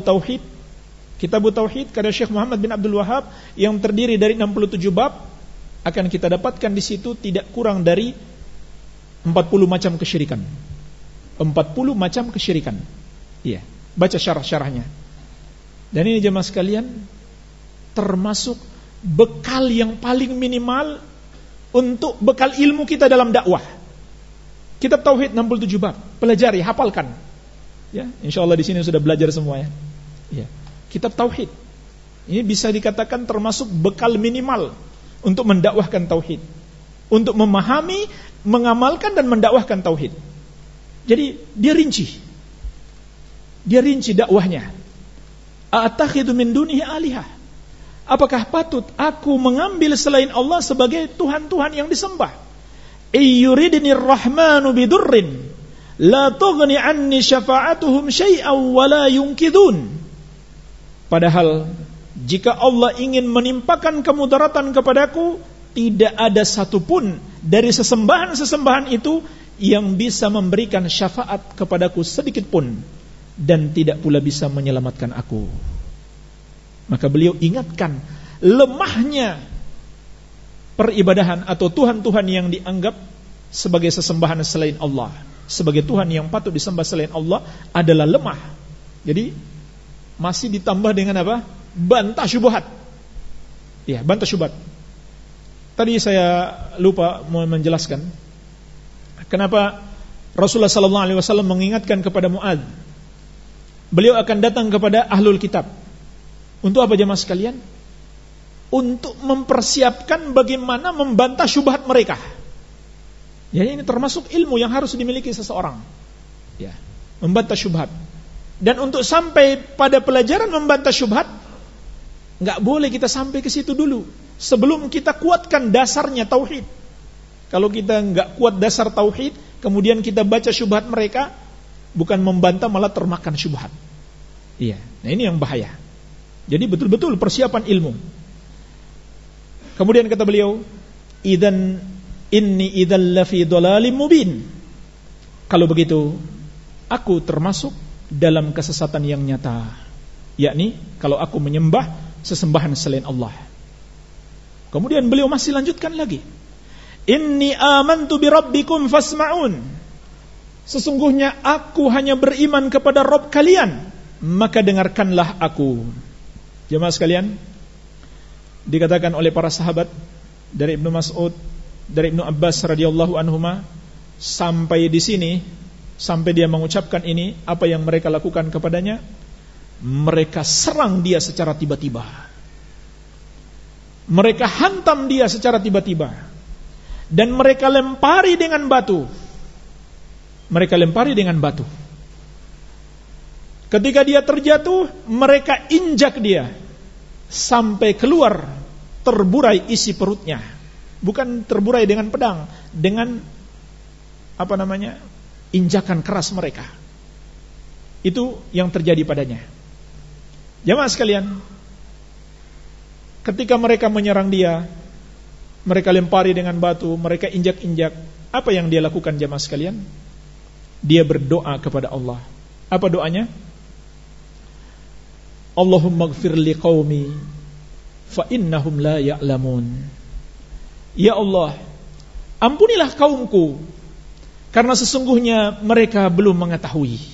Tauhid karya Syekh Muhammad bin Abdul Wahhab yang terdiri dari 67 bab, akan kita dapatkan di situ tidak kurang dari 40 macam kesyirikan. 40 macam kesyirikan. Iya, baca syarah-syarahnya. Dan ini jemaah sekalian termasuk bekal yang paling minimal untuk bekal ilmu kita dalam dakwah. Kitab Tauhid 67 bab, pelajari, hafalkan. Ya, insyaallah di sini sudah belajar semua ya. Ya. Kitab Tauhid. Ini bisa dikatakan termasuk bekal minimal untuk mendakwahkan tauhid. Untuk memahami, mengamalkan dan mendakwahkan tauhid. Jadi dia rinci dakwahnya. A'takhidhu min dunihi alihah, apakah patut aku mengambil selain Allah sebagai Tuhan-Tuhan yang disembah? Iyuridnir rahmanu bidurrin la tughni anni syafa'atuhum syai'an wa la yunkidun. Padahal jika Allah ingin menimpakan kemudaratan kepadaku, tidak ada satupun dari sesembahan-sesembahan itu yang bisa memberikan syafaat kepadaku sedikit pun, dan tidak pula bisa menyelamatkan aku. Maka beliau ingatkan lemahnya peribadahan atau Tuhan-Tuhan yang dianggap sebagai sesembahan selain Allah, sebagai Tuhan yang patut disembah selain Allah adalah lemah. Jadi masih ditambah dengan apa? Bantah syubhat. Ya, bantah syubhat. Tadi saya lupa mau menjelaskan kenapa Rasulullah SAW mengingatkan kepada Mu'adz. Beliau akan datang kepada ahlul kitab. Untuk apa jemaah sekalian? Untuk mempersiapkan bagaimana membantah syubhat mereka. Jadi ini termasuk ilmu yang harus dimiliki seseorang. Ya, membantah syubhat. Dan untuk sampai pada pelajaran membantah syubhat, enggak boleh kita sampai ke situ dulu. Sebelum kita kuatkan dasarnya tauhid. Kalau kita enggak kuat dasar tauhid, kemudian kita baca syubhat mereka, bukan membantah malah termakan syubhat. Iya, nah ini yang bahaya. Jadi betul-betul persiapan ilmu. Kemudian kata beliau, idzan inni idzal lafi dhalalim mubin. Kalau begitu, aku termasuk dalam kesesatan yang nyata. Yakni kalau aku menyembah sesembahan selain Allah. Kemudian beliau masih lanjutkan lagi. Inni amantu bi rabbikum fasma'un. Sesungguhnya aku hanya beriman kepada Rabb kalian, maka dengarkanlah aku. Jemaah sekalian, dikatakan oleh para sahabat dari Ibnu Mas'ud, dari Ibnu Abbas radhiyallahu anhuma, sampai di sini, sampai dia mengucapkan ini, apa yang mereka lakukan kepadanya? Mereka serang dia secara tiba-tiba. Mereka hantam dia secara tiba-tiba. dan mereka lempari dengan batu. Mereka lempari dengan batu. Ketika dia terjatuh, mereka injak dia sampai keluar terburai isi perutnya. Bukan terburai dengan pedang, dengan injakan keras mereka. Itu yang terjadi padanya. Jamaah sekalian, ketika mereka menyerang dia, mereka lempari dengan batu, mereka injak-injak, apa yang dia lakukan jamaah sekalian? Dia berdoa kepada Allah. Apa doanya? Allahumma ighfir li qaumi fa innahum la ya'lamun. Ya Allah, ampunilah kaumku karena sesungguhnya mereka belum mengetahui.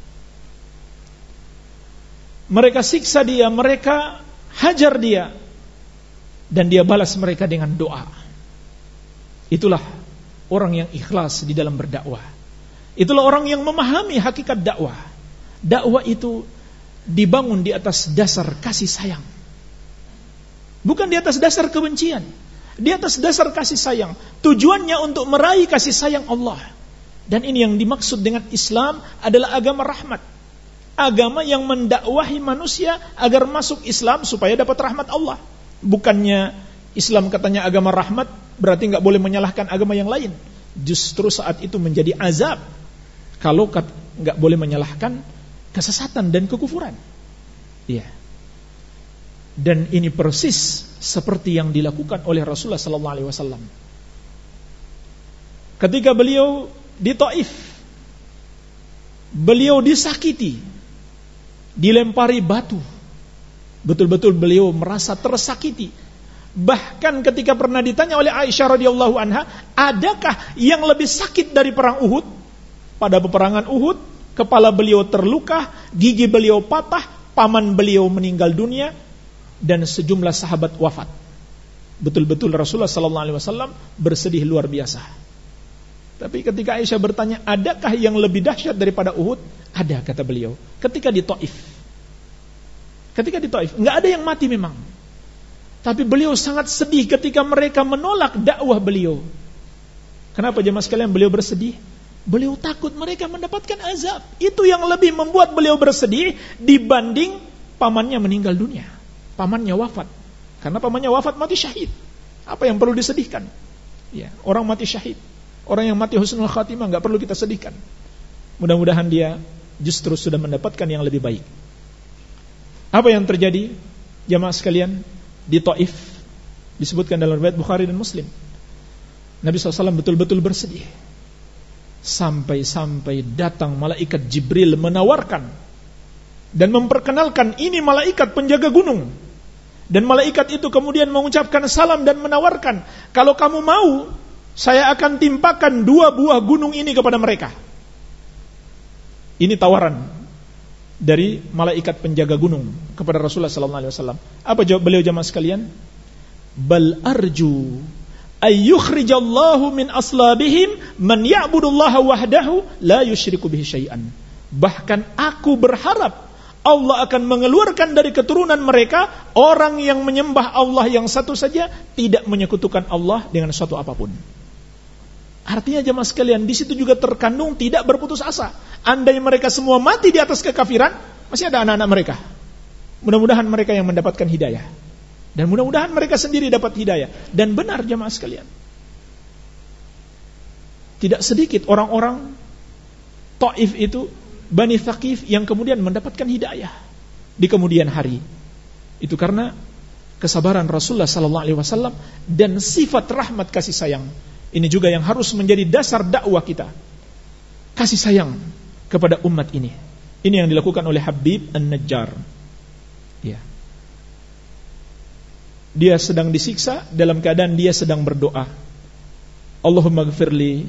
Mereka siksa dia, mereka hajar dia, dan dia balas mereka dengan doa. Itulah orang yang ikhlas di dalam berdakwah. Itulah orang yang memahami hakikat dakwah. Dakwah itu dibangun di atas dasar kasih sayang, bukan di atas dasar kebencian. Di atas dasar kasih sayang. Tujuannya untuk meraih kasih sayang Allah. Dan ini yang dimaksud dengan Islam adalah agama rahmat. Agama yang mendakwahi manusia agar masuk Islam supaya dapat rahmat Allah. Bukannya Islam katanya agama rahmat berarti enggak boleh menyalahkan agama yang lain. Justru saat itu menjadi azab kalau enggak boleh menyalahkan kesesatan dan kekufuran. Iya. Dan ini persis seperti yang dilakukan oleh Rasulullah SAW. Ketika beliau di Taif, beliau disakiti, dilempari batu. Betul-betul beliau merasa tersakiti. Bahkan ketika pernah ditanya oleh Aisyah radhiyallahu anha, adakah yang lebih sakit dari perang Uhud? Pada peperangan Uhud, kepala beliau terluka, gigi beliau patah, paman beliau meninggal dunia, dan sejumlah sahabat wafat. Betul-betul Rasulullah SAW bersedih luar biasa. Tapi ketika Aisyah bertanya, adakah yang lebih dahsyat daripada Uhud? Ada, kata beliau. Ketika di Taif, enggak ada yang mati memang. Tapi beliau sangat sedih ketika mereka menolak dakwah beliau. Kenapa jemaah sekalian beliau bersedih? Beliau takut mereka mendapatkan azab. Itu yang lebih membuat beliau bersedih dibanding pamannya meninggal dunia. Pamannya wafat. Karena pamannya wafat mati syahid. Apa yang perlu disedihkan? Ya, orang mati syahid. Orang yang mati husnul khatimah enggak perlu kita sedihkan. Mudah-mudahan dia justru sudah mendapatkan yang lebih baik. Apa yang terjadi jamaah sekalian di Taif? Disebutkan dalam riwayat Bukhari dan Muslim. Nabi SAW betul-betul bersedih. Sampai-sampai datang malaikat Jibril menawarkan dan memperkenalkan ini malaikat penjaga gunung. Dan malaikat itu kemudian mengucapkan salam dan menawarkan, kalau kamu mau, saya akan timpakan 2 buah gunung ini kepada mereka. Ini tawaran dari malaikat penjaga gunung kepada Rasulullah SAW. Apa jawab beliau jamaah sekalian? Bal arju ayyukhrijallahu min aslabihim man ya'budullaha wahdahu la yusyriku bihi syai'an. Bahkan aku berharap Allah akan mengeluarkan dari keturunan mereka orang yang menyembah Allah yang satu saja, tidak menyekutukan Allah dengan suatu apapun. Artinya jemaah sekalian, di situ juga terkandung tidak berputus asa. Andai mereka semua mati di atas kekafiran, masih ada anak-anak mereka. Mudah-mudahan mereka yang mendapatkan hidayah. Dan mudah-mudahan mereka sendiri dapat hidayah. Dan benar jemaah sekalian, tidak sedikit orang-orang Taif itu, Bani Thaqif, yang kemudian mendapatkan hidayah di kemudian hari. Itu karena kesabaran Rasulullah SAW dan sifat rahmat kasih sayang. Ini juga yang harus menjadi dasar dakwah kita. Kasih sayang kepada umat ini. Ini yang dilakukan oleh Habib An-Najjar. Ya. Dia sedang disiksa dalam keadaan dia sedang berdoa. Allahumma ighfirli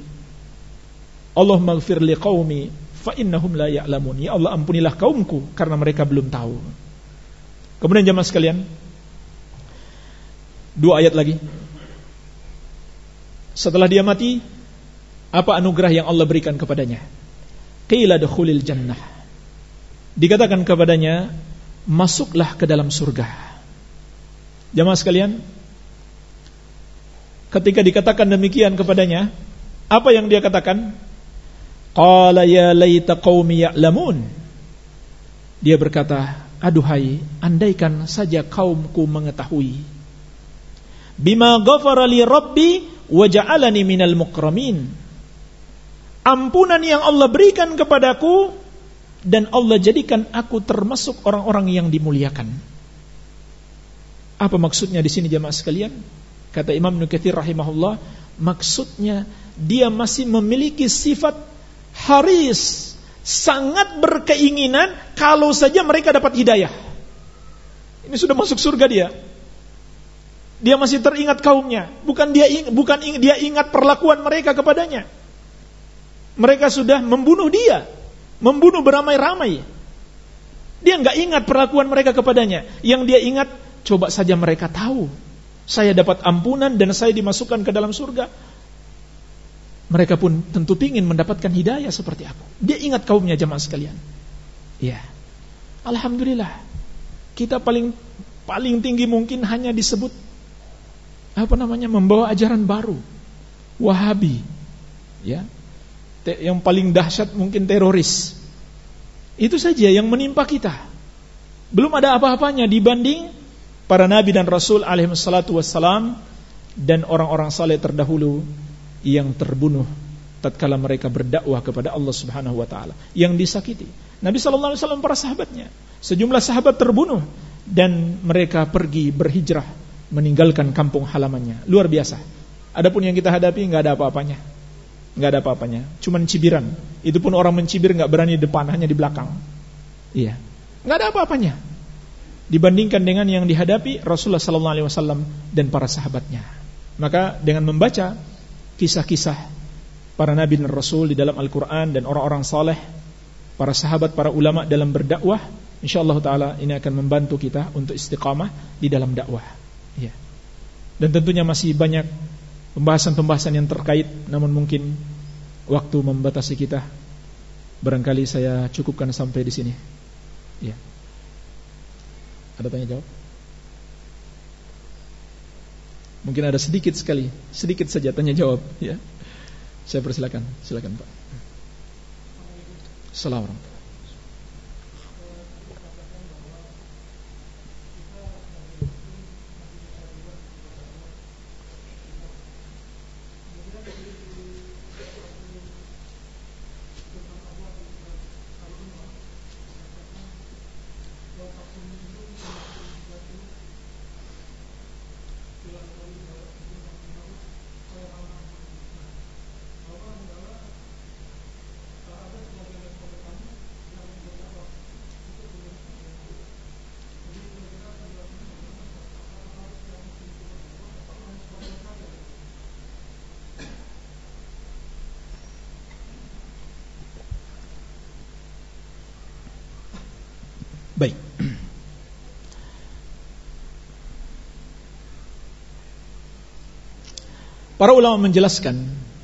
qaumi fa innahum la ya'lamun. Ya Allah, ampunilah kaumku karena mereka belum tahu. Kemudian jemaah sekalian, 2 ayat lagi. Setelah dia mati, apa anugerah yang Allah berikan kepadanya? Qila dukhulil jannah. Dikatakan kepadanya, masuklah ke dalam surga. Jemaah sekalian, ketika dikatakan demikian kepadanya, apa yang dia katakan? Qala ya laita qaumi ya'lamun. Dia berkata, aduhai, andaikan saja kaumku mengetahui. Bima ghafara li rabbi wa ja'alani minal mukramin. Ampunan yang Allah berikan kepadaku dan Allah jadikan aku termasuk orang-orang yang dimuliakan. Apa maksudnya di sini jemaah sekalian? Kata Imam Ibnu Katsir rahimahullah, maksudnya dia masih memiliki sifat haris, sangat berkeinginan kalau saja mereka dapat hidayah. Ini sudah masuk surga dia. Dia masih teringat kaumnya, bukan dia ingat perlakuan mereka kepadanya. Mereka sudah membunuh dia, membunuh beramai-ramai. Dia enggak ingat perlakuan mereka kepadanya. Yang dia ingat, coba saja mereka tahu saya dapat ampunan dan saya dimasukkan ke dalam surga, mereka pun tentu ingin mendapatkan hidayah seperti aku. Dia ingat kaumnya jemaah sekalian. Ya, alhamdulillah. Kita paling tinggi mungkin hanya disebut membawa ajaran baru, Wahabi. Ya, yang paling dahsyat mungkin teroris. Itu saja yang menimpa kita. Belum ada apa-apanya dibanding para nabi dan rasul alaihi wassalatu wassalam dan orang-orang saleh terdahulu yang terbunuh tatkala mereka berdakwah kepada Allah Subhanahu wa taala, yang disakiti. Nabi sallallahu alaihi wasallam, para sahabatnya, sejumlah sahabat terbunuh dan mereka pergi berhijrah meninggalkan kampung halamannya. Luar biasa. Adapun yang kita hadapi enggak ada apa-apanya. Enggak ada apa-apanya, cuman cibiran. Itu pun orang mencibir enggak berani depan, hanya di belakang. Iya. Enggak ada apa-apanya dibandingkan dengan yang dihadapi Rasulullah sallallahu alaihi wasallam dan para sahabatnya. Maka dengan membaca kisah-kisah para nabi dan rasul di dalam Al-Quran dan orang-orang saleh, para sahabat, para ulama dalam berdakwah, insyaallah ta'ala ini akan membantu kita untuk istiqamah di dalam dakwah. Ya. Dan tentunya masih banyak pembahasan-pembahasan yang terkait, namun mungkin waktu membatasi kita. Barangkali saya cukupkan sampai di sini. Ya. Ada tanya jawab? Mungkin ada sedikit saja tanya jawab, ya. Saya persilakan, silakan Pak. Assalamualaikum. Baik. Para ulama menjelaskan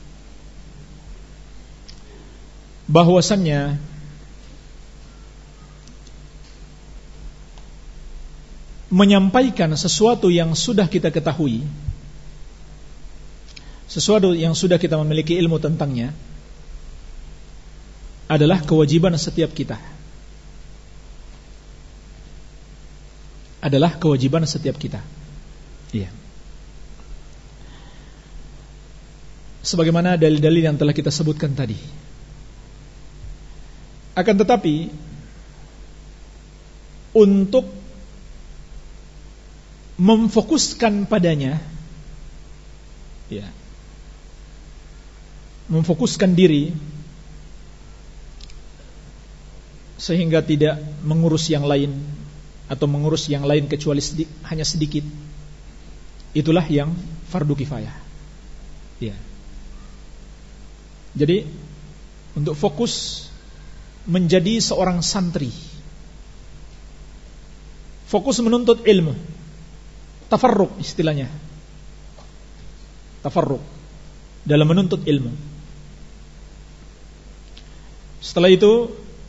bahwasannya menyampaikan sesuatu yang sudah kita ketahui, sesuatu yang sudah kita memiliki ilmu tentangnya, adalah kewajiban setiap kita. Adalah kewajiban setiap kita. Iya. Sebagaimana dalil-dalil yang telah kita sebutkan tadi. Akan tetapi untuk memfokuskan padanya, ya, memfokuskan diri sehingga tidak mengurus yang lain atau mengurus yang lain kecuali hanya sedikit, itulah yang fardu kifayah. Ya. Jadi untuk fokus menjadi seorang santri, fokus menuntut ilmu, tafarruq istilahnya, tafarruq dalam menuntut ilmu. Setelah itu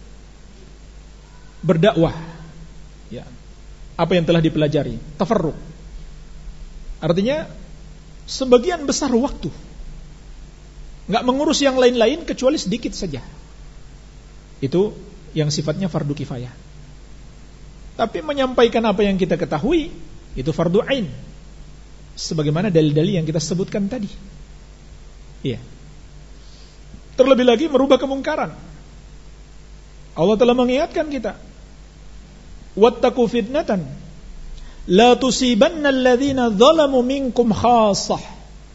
berdakwah, ya, apa yang telah dipelajari, tafarruq. Artinya sebagian besar waktu, nggak mengurus yang lain-lain kecuali sedikit saja. Itu yang sifatnya fardu kifayah. Tapi menyampaikan apa yang kita ketahui itu fardu ain, sebagaimana dalil-dalil yang kita sebutkan tadi. Iya. Terlebih lagi merubah kemungkaran. Allah telah mengingatkan kita, wattaqu fitnatan la tusibanna alladhina zalamu minkum khassah.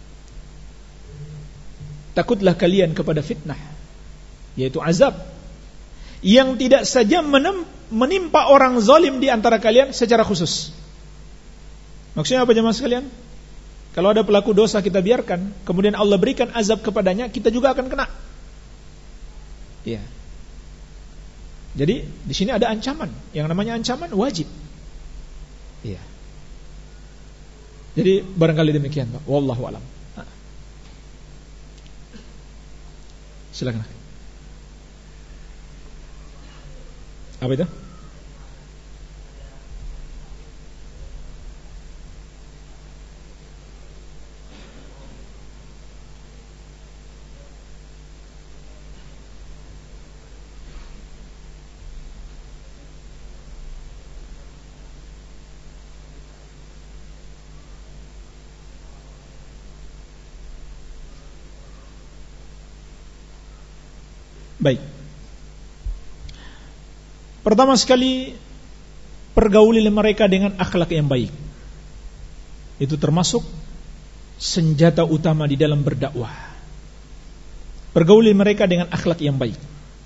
Takutlah kalian kepada fitnah, yaitu azab yang tidak saja menimpa orang zalim di antara kalian secara khusus. Maksudnya apa jemaah sekalian? Kalau ada pelaku dosa kita biarkan, kemudian Allah berikan azab kepadanya, kita juga akan kena. Iya. Jadi di sini ada ancaman, yang namanya ancaman wajib. Iya. Jadi barangkali demikian, Pak. Wallahu a'lam. Silakan. Apa itu? Baik. Pertama sekali, pergauli mereka dengan akhlak yang baik. Itu termasuk senjata utama di dalam berdakwah. Pergauli mereka dengan akhlak yang baik.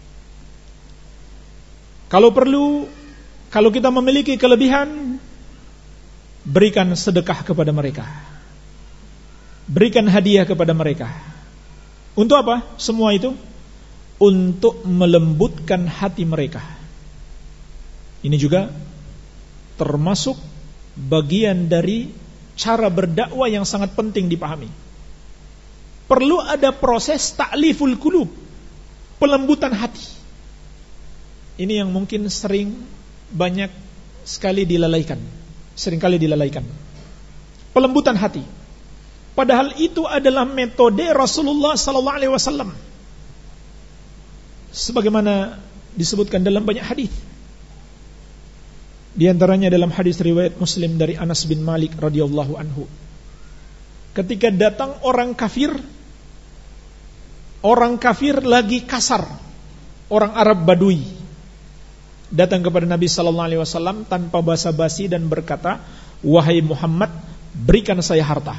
Kalau perlu, kalau kita memiliki kelebihan, berikan sedekah kepada mereka. Berikan hadiah kepada mereka. Untuk apa? Semua itu untuk melembutkan hati mereka. Ini juga termasuk bagian dari cara berdakwah yang sangat penting dipahami. Perlu ada proses ta'liful qulub, pelembutan hati. Ini yang mungkin banyak sekali dilalaikan. Seringkali dilalaikan. Pelembutan hati. Padahal itu adalah metode Rasulullah sallallahu alaihi wasallam. Sebagaimana disebutkan dalam banyak hadis. Di antaranya dalam hadis riwayat Muslim dari Anas bin Malik radhiyallahu anhu. Ketika datang orang kafir lagi kasar, orang Arab Badui, datang kepada Nabi sallallahu alaihi wasallam tanpa basa-basi dan berkata, "Wahai Muhammad, berikan saya harta."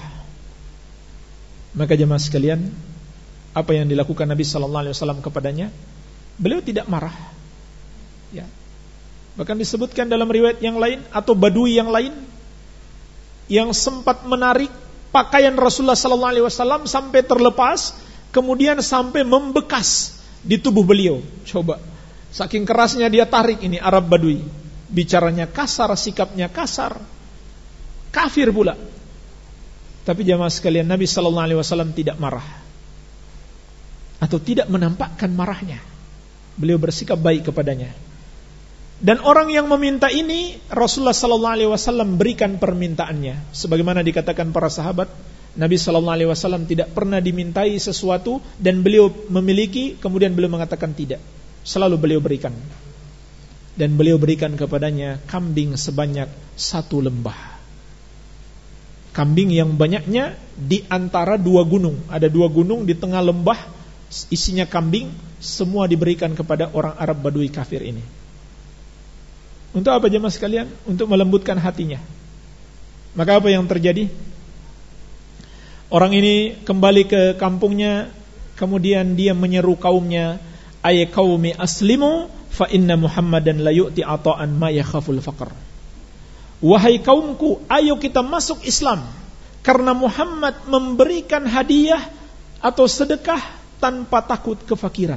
Maka jemaah sekalian, apa yang dilakukan Nabi sallallahu alaihi wasallam kepadanya? Beliau tidak marah. Ya. Bahkan disebutkan dalam riwayat yang lain atau badui yang lain yang sempat menarik pakaian Rasulullah sallallahu alaihi wasallam sampai terlepas, kemudian sampai membekas di tubuh beliau. Coba, saking kerasnya dia tarik ini Arab Badui. Bicaranya kasar, sikapnya kasar. Kafir pula. Tapi jamaah sekalian, Nabi sallallahu alaihi wasallam tidak marah. Atau tidak menampakkan marahnya. Beliau bersikap baik kepadanya. Dan orang yang meminta ini Rasulullah sallallahu alaihi wasallam berikan permintaannya. Sebagaimana dikatakan para sahabat, Nabi sallallahu alaihi wasallam tidak pernah dimintai sesuatu dan beliau memiliki kemudian beliau mengatakan tidak. Selalu beliau berikan. Dan beliau berikan kepadanya kambing sebanyak 1 lembah. Kambing yang banyaknya di antara 2 gunung. Ada 2 gunung di tengah lembah, isinya kambing, semua diberikan kepada orang Arab Badui kafir ini. Untuk apa jemaah sekalian? Untuk melembutkan hatinya. Maka apa yang terjadi? Orang ini kembali ke kampungnya, kemudian dia menyeru kaumnya, "Ay qaumi aslimu fa inna Muhammadan la yu'ti ata'an ma yakhaful faqr." Wahai kaumku, ayo kita masuk Islam, karena Muhammad memberikan hadiah atau sedekah tanpa takut kefakiran.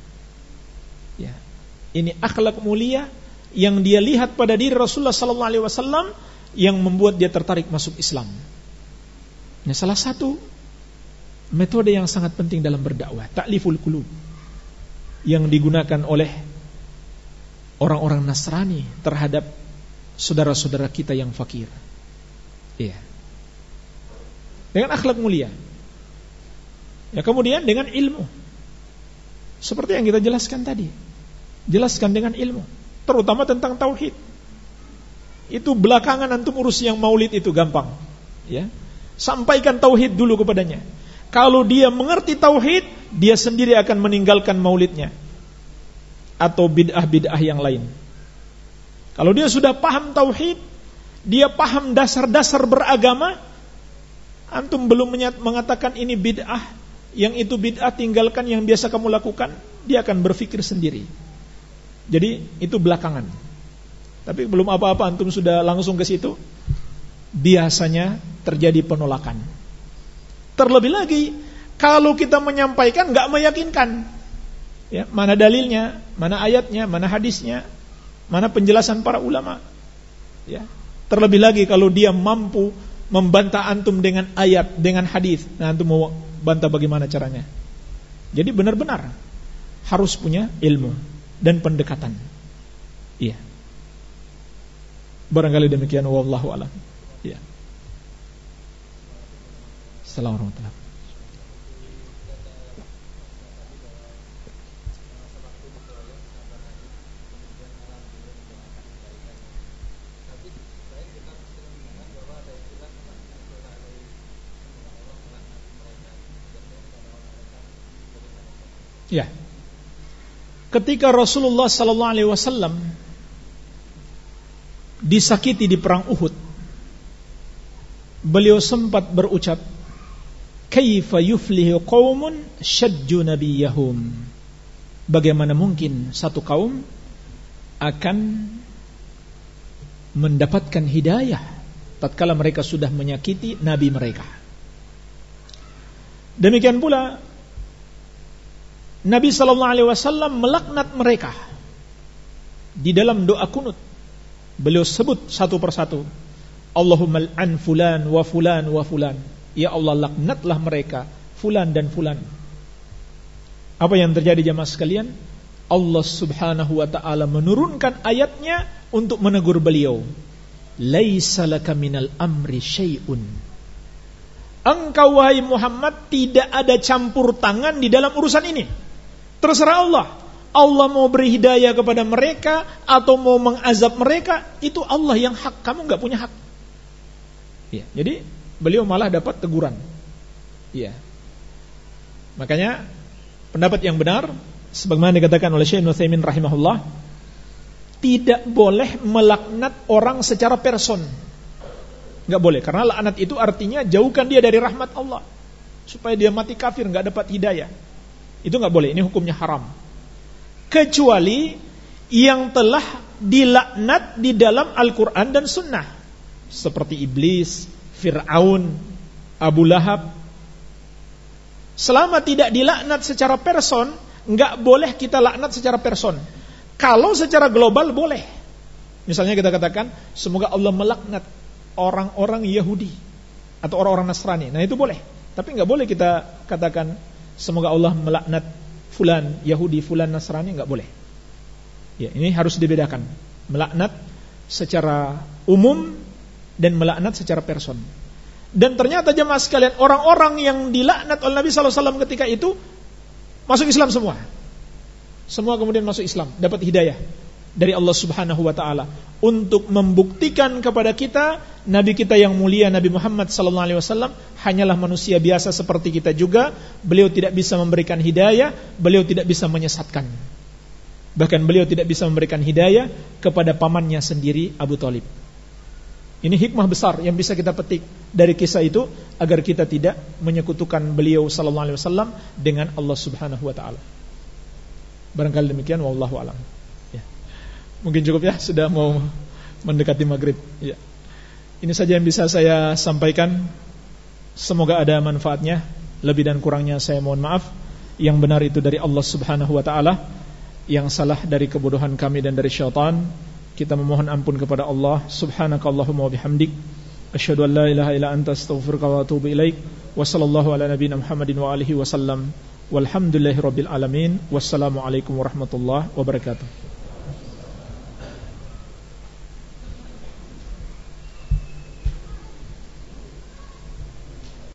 Ya. Ini akhlak mulia yang dia lihat pada diri Rasulullah sallallahu alaihi wasallam yang membuat dia tertarik masuk Islam. Ini salah satu metode yang sangat penting dalam berdakwah, ta'liful qulub, yang digunakan oleh orang-orang Nasrani terhadap saudara-saudara kita yang fakir. Iya. dengan akhlak mulia. Ya, kemudian dengan ilmu. Seperti yang kita jelaskan tadi. Jelaskan dengan ilmu, terutama tentang tauhid. Itu belakangan antum urus yang maulid itu gampang. Ya. Sampaikan tauhid dulu kepadanya. Kalau dia mengerti tauhid, dia sendiri akan meninggalkan maulidnya atau bid'ah-bid'ah yang lain. Kalau dia sudah paham tauhid, dia paham dasar-dasar beragama, antum belum mengatakan ini bid'ah, yang itu bid'ah tinggalkan yang biasa kamu lakukan, dia akan berpikir sendiri. Jadi itu belakangan. Tapi belum apa-apa antum sudah langsung ke situ, biasanya terjadi penolakan. Terlebih lagi kalau kita menyampaikan enggak meyakinkan. Ya, mana dalilnya, mana ayatnya, mana hadisnya, mana penjelasan para ulama. Ya. Terlebih lagi kalau dia mampu membantah antum dengan ayat, dengan hadis. Nah, antum mau bantah bagaimana caranya? Jadi benar-benar harus punya ilmu dan pendekatan. Iya. Barangkali demikian, wallahu a'lam. Iya. Assalamualaikum warahmatullahi wabarakatuh. Ya. Ketika Rasulullah sallallahu alaihi wasallam disakiti di perang Uhud, beliau sempat berucap, "Kaifa yuflihu qaumun syajju nabiyyahum?" Bagaimana mungkin satu kaum akan mendapatkan hidayah tatkala mereka sudah menyakiti nabi mereka. Demikian pula Nabi sallallahu alaihi wasallam melaknat mereka di dalam doa kunut. Beliau sebut satu persatu, Allahumma al'an fulan wa fulan wa fulan. Ya Allah, laknatlah mereka fulan dan fulan. Apa yang terjadi jamaah sekalian? Allah Subhanahu wa taala menurunkan ayatnya untuk menegur beliau. Laisa laka minal amri syai'un. Engkau wahai Muhammad tidak ada campur tangan di dalam urusan ini. Terserah Allah. Allah mau beri hidayah kepada mereka atau mau mengazab mereka, itu Allah yang hak, kamu enggak punya hak. Ya, jadi beliau malah dapat teguran. Ya. Makanya pendapat yang benar sebagaimana dikatakan oleh Syekh Utsaimin rahimahullah, tidak boleh melaknat orang secara person. Enggak boleh, karena laknat itu artinya jauhkan dia dari rahmat Allah supaya dia mati kafir, enggak dapat hidayah. Itu enggak boleh, ini hukumnya haram. Kecuali yang telah dilaknat di dalam Al-Quran dan Sunnah, seperti iblis, Fir'aun, Abu Lahab. Selama tidak dilaknat secara person, enggak boleh kita laknat secara person. Kalau secara global boleh. Misalnya kita katakan, semoga Allah melaknat orang-orang Yahudi atau orang-orang Nasrani. Nah itu boleh. Tapi enggak boleh kita katakan semoga Allah melaknat fulan Yahudi, fulan Nasrani, enggak boleh. Ya, ini harus dibedakan. Melaknat secara umum dan melaknat secara person. Dan ternyata jemaah sekalian, orang-orang yang dilaknat oleh Nabi sallallahu alaihi wasallam ketika itu masuk Islam semua. Semua kemudian masuk Islam, dapat hidayah dari Allah Subhanahu wa taala untuk membuktikan kepada kita nabi kita yang mulia Nabi Muhammad sallallahu alaihi wasallam hanyalah manusia biasa seperti kita juga. Beliau tidak bisa memberikan hidayah, beliau tidak bisa menyesatkan. Bahkan beliau tidak bisa memberikan hidayah kepada pamannya sendiri Abu Thalib. Ini hikmah besar yang bisa kita petik dari kisah itu agar kita tidak menyekutukan beliau sallallahu alaihi wasallam dengan Allah Subhanahu wa taala. Barangkali demikian, wallahu a'lam. Ya. Mungkin cukup ya, sudah mau mendekati maghrib. Ya. Ini saja yang bisa saya sampaikan. Semoga ada manfaatnya. Lebih dan kurangnya saya mohon maaf. Yang benar itu dari Allah Subhanahu wa taala, yang salah dari kebodohan kami dan dari syaitan. Kita memohon ampun kepada Allah. Subhanakallahumma wa bihamdik, asyhadu an la ilaha illa anta, astaghfiruka wa atubu ilaik. Wa sallallahu ala nabiyyina Muhammadin wa alihi wasallam. Walhamdulillahirabbil alamin. Wassalamualaikum warahmatullahi wabarakatuh.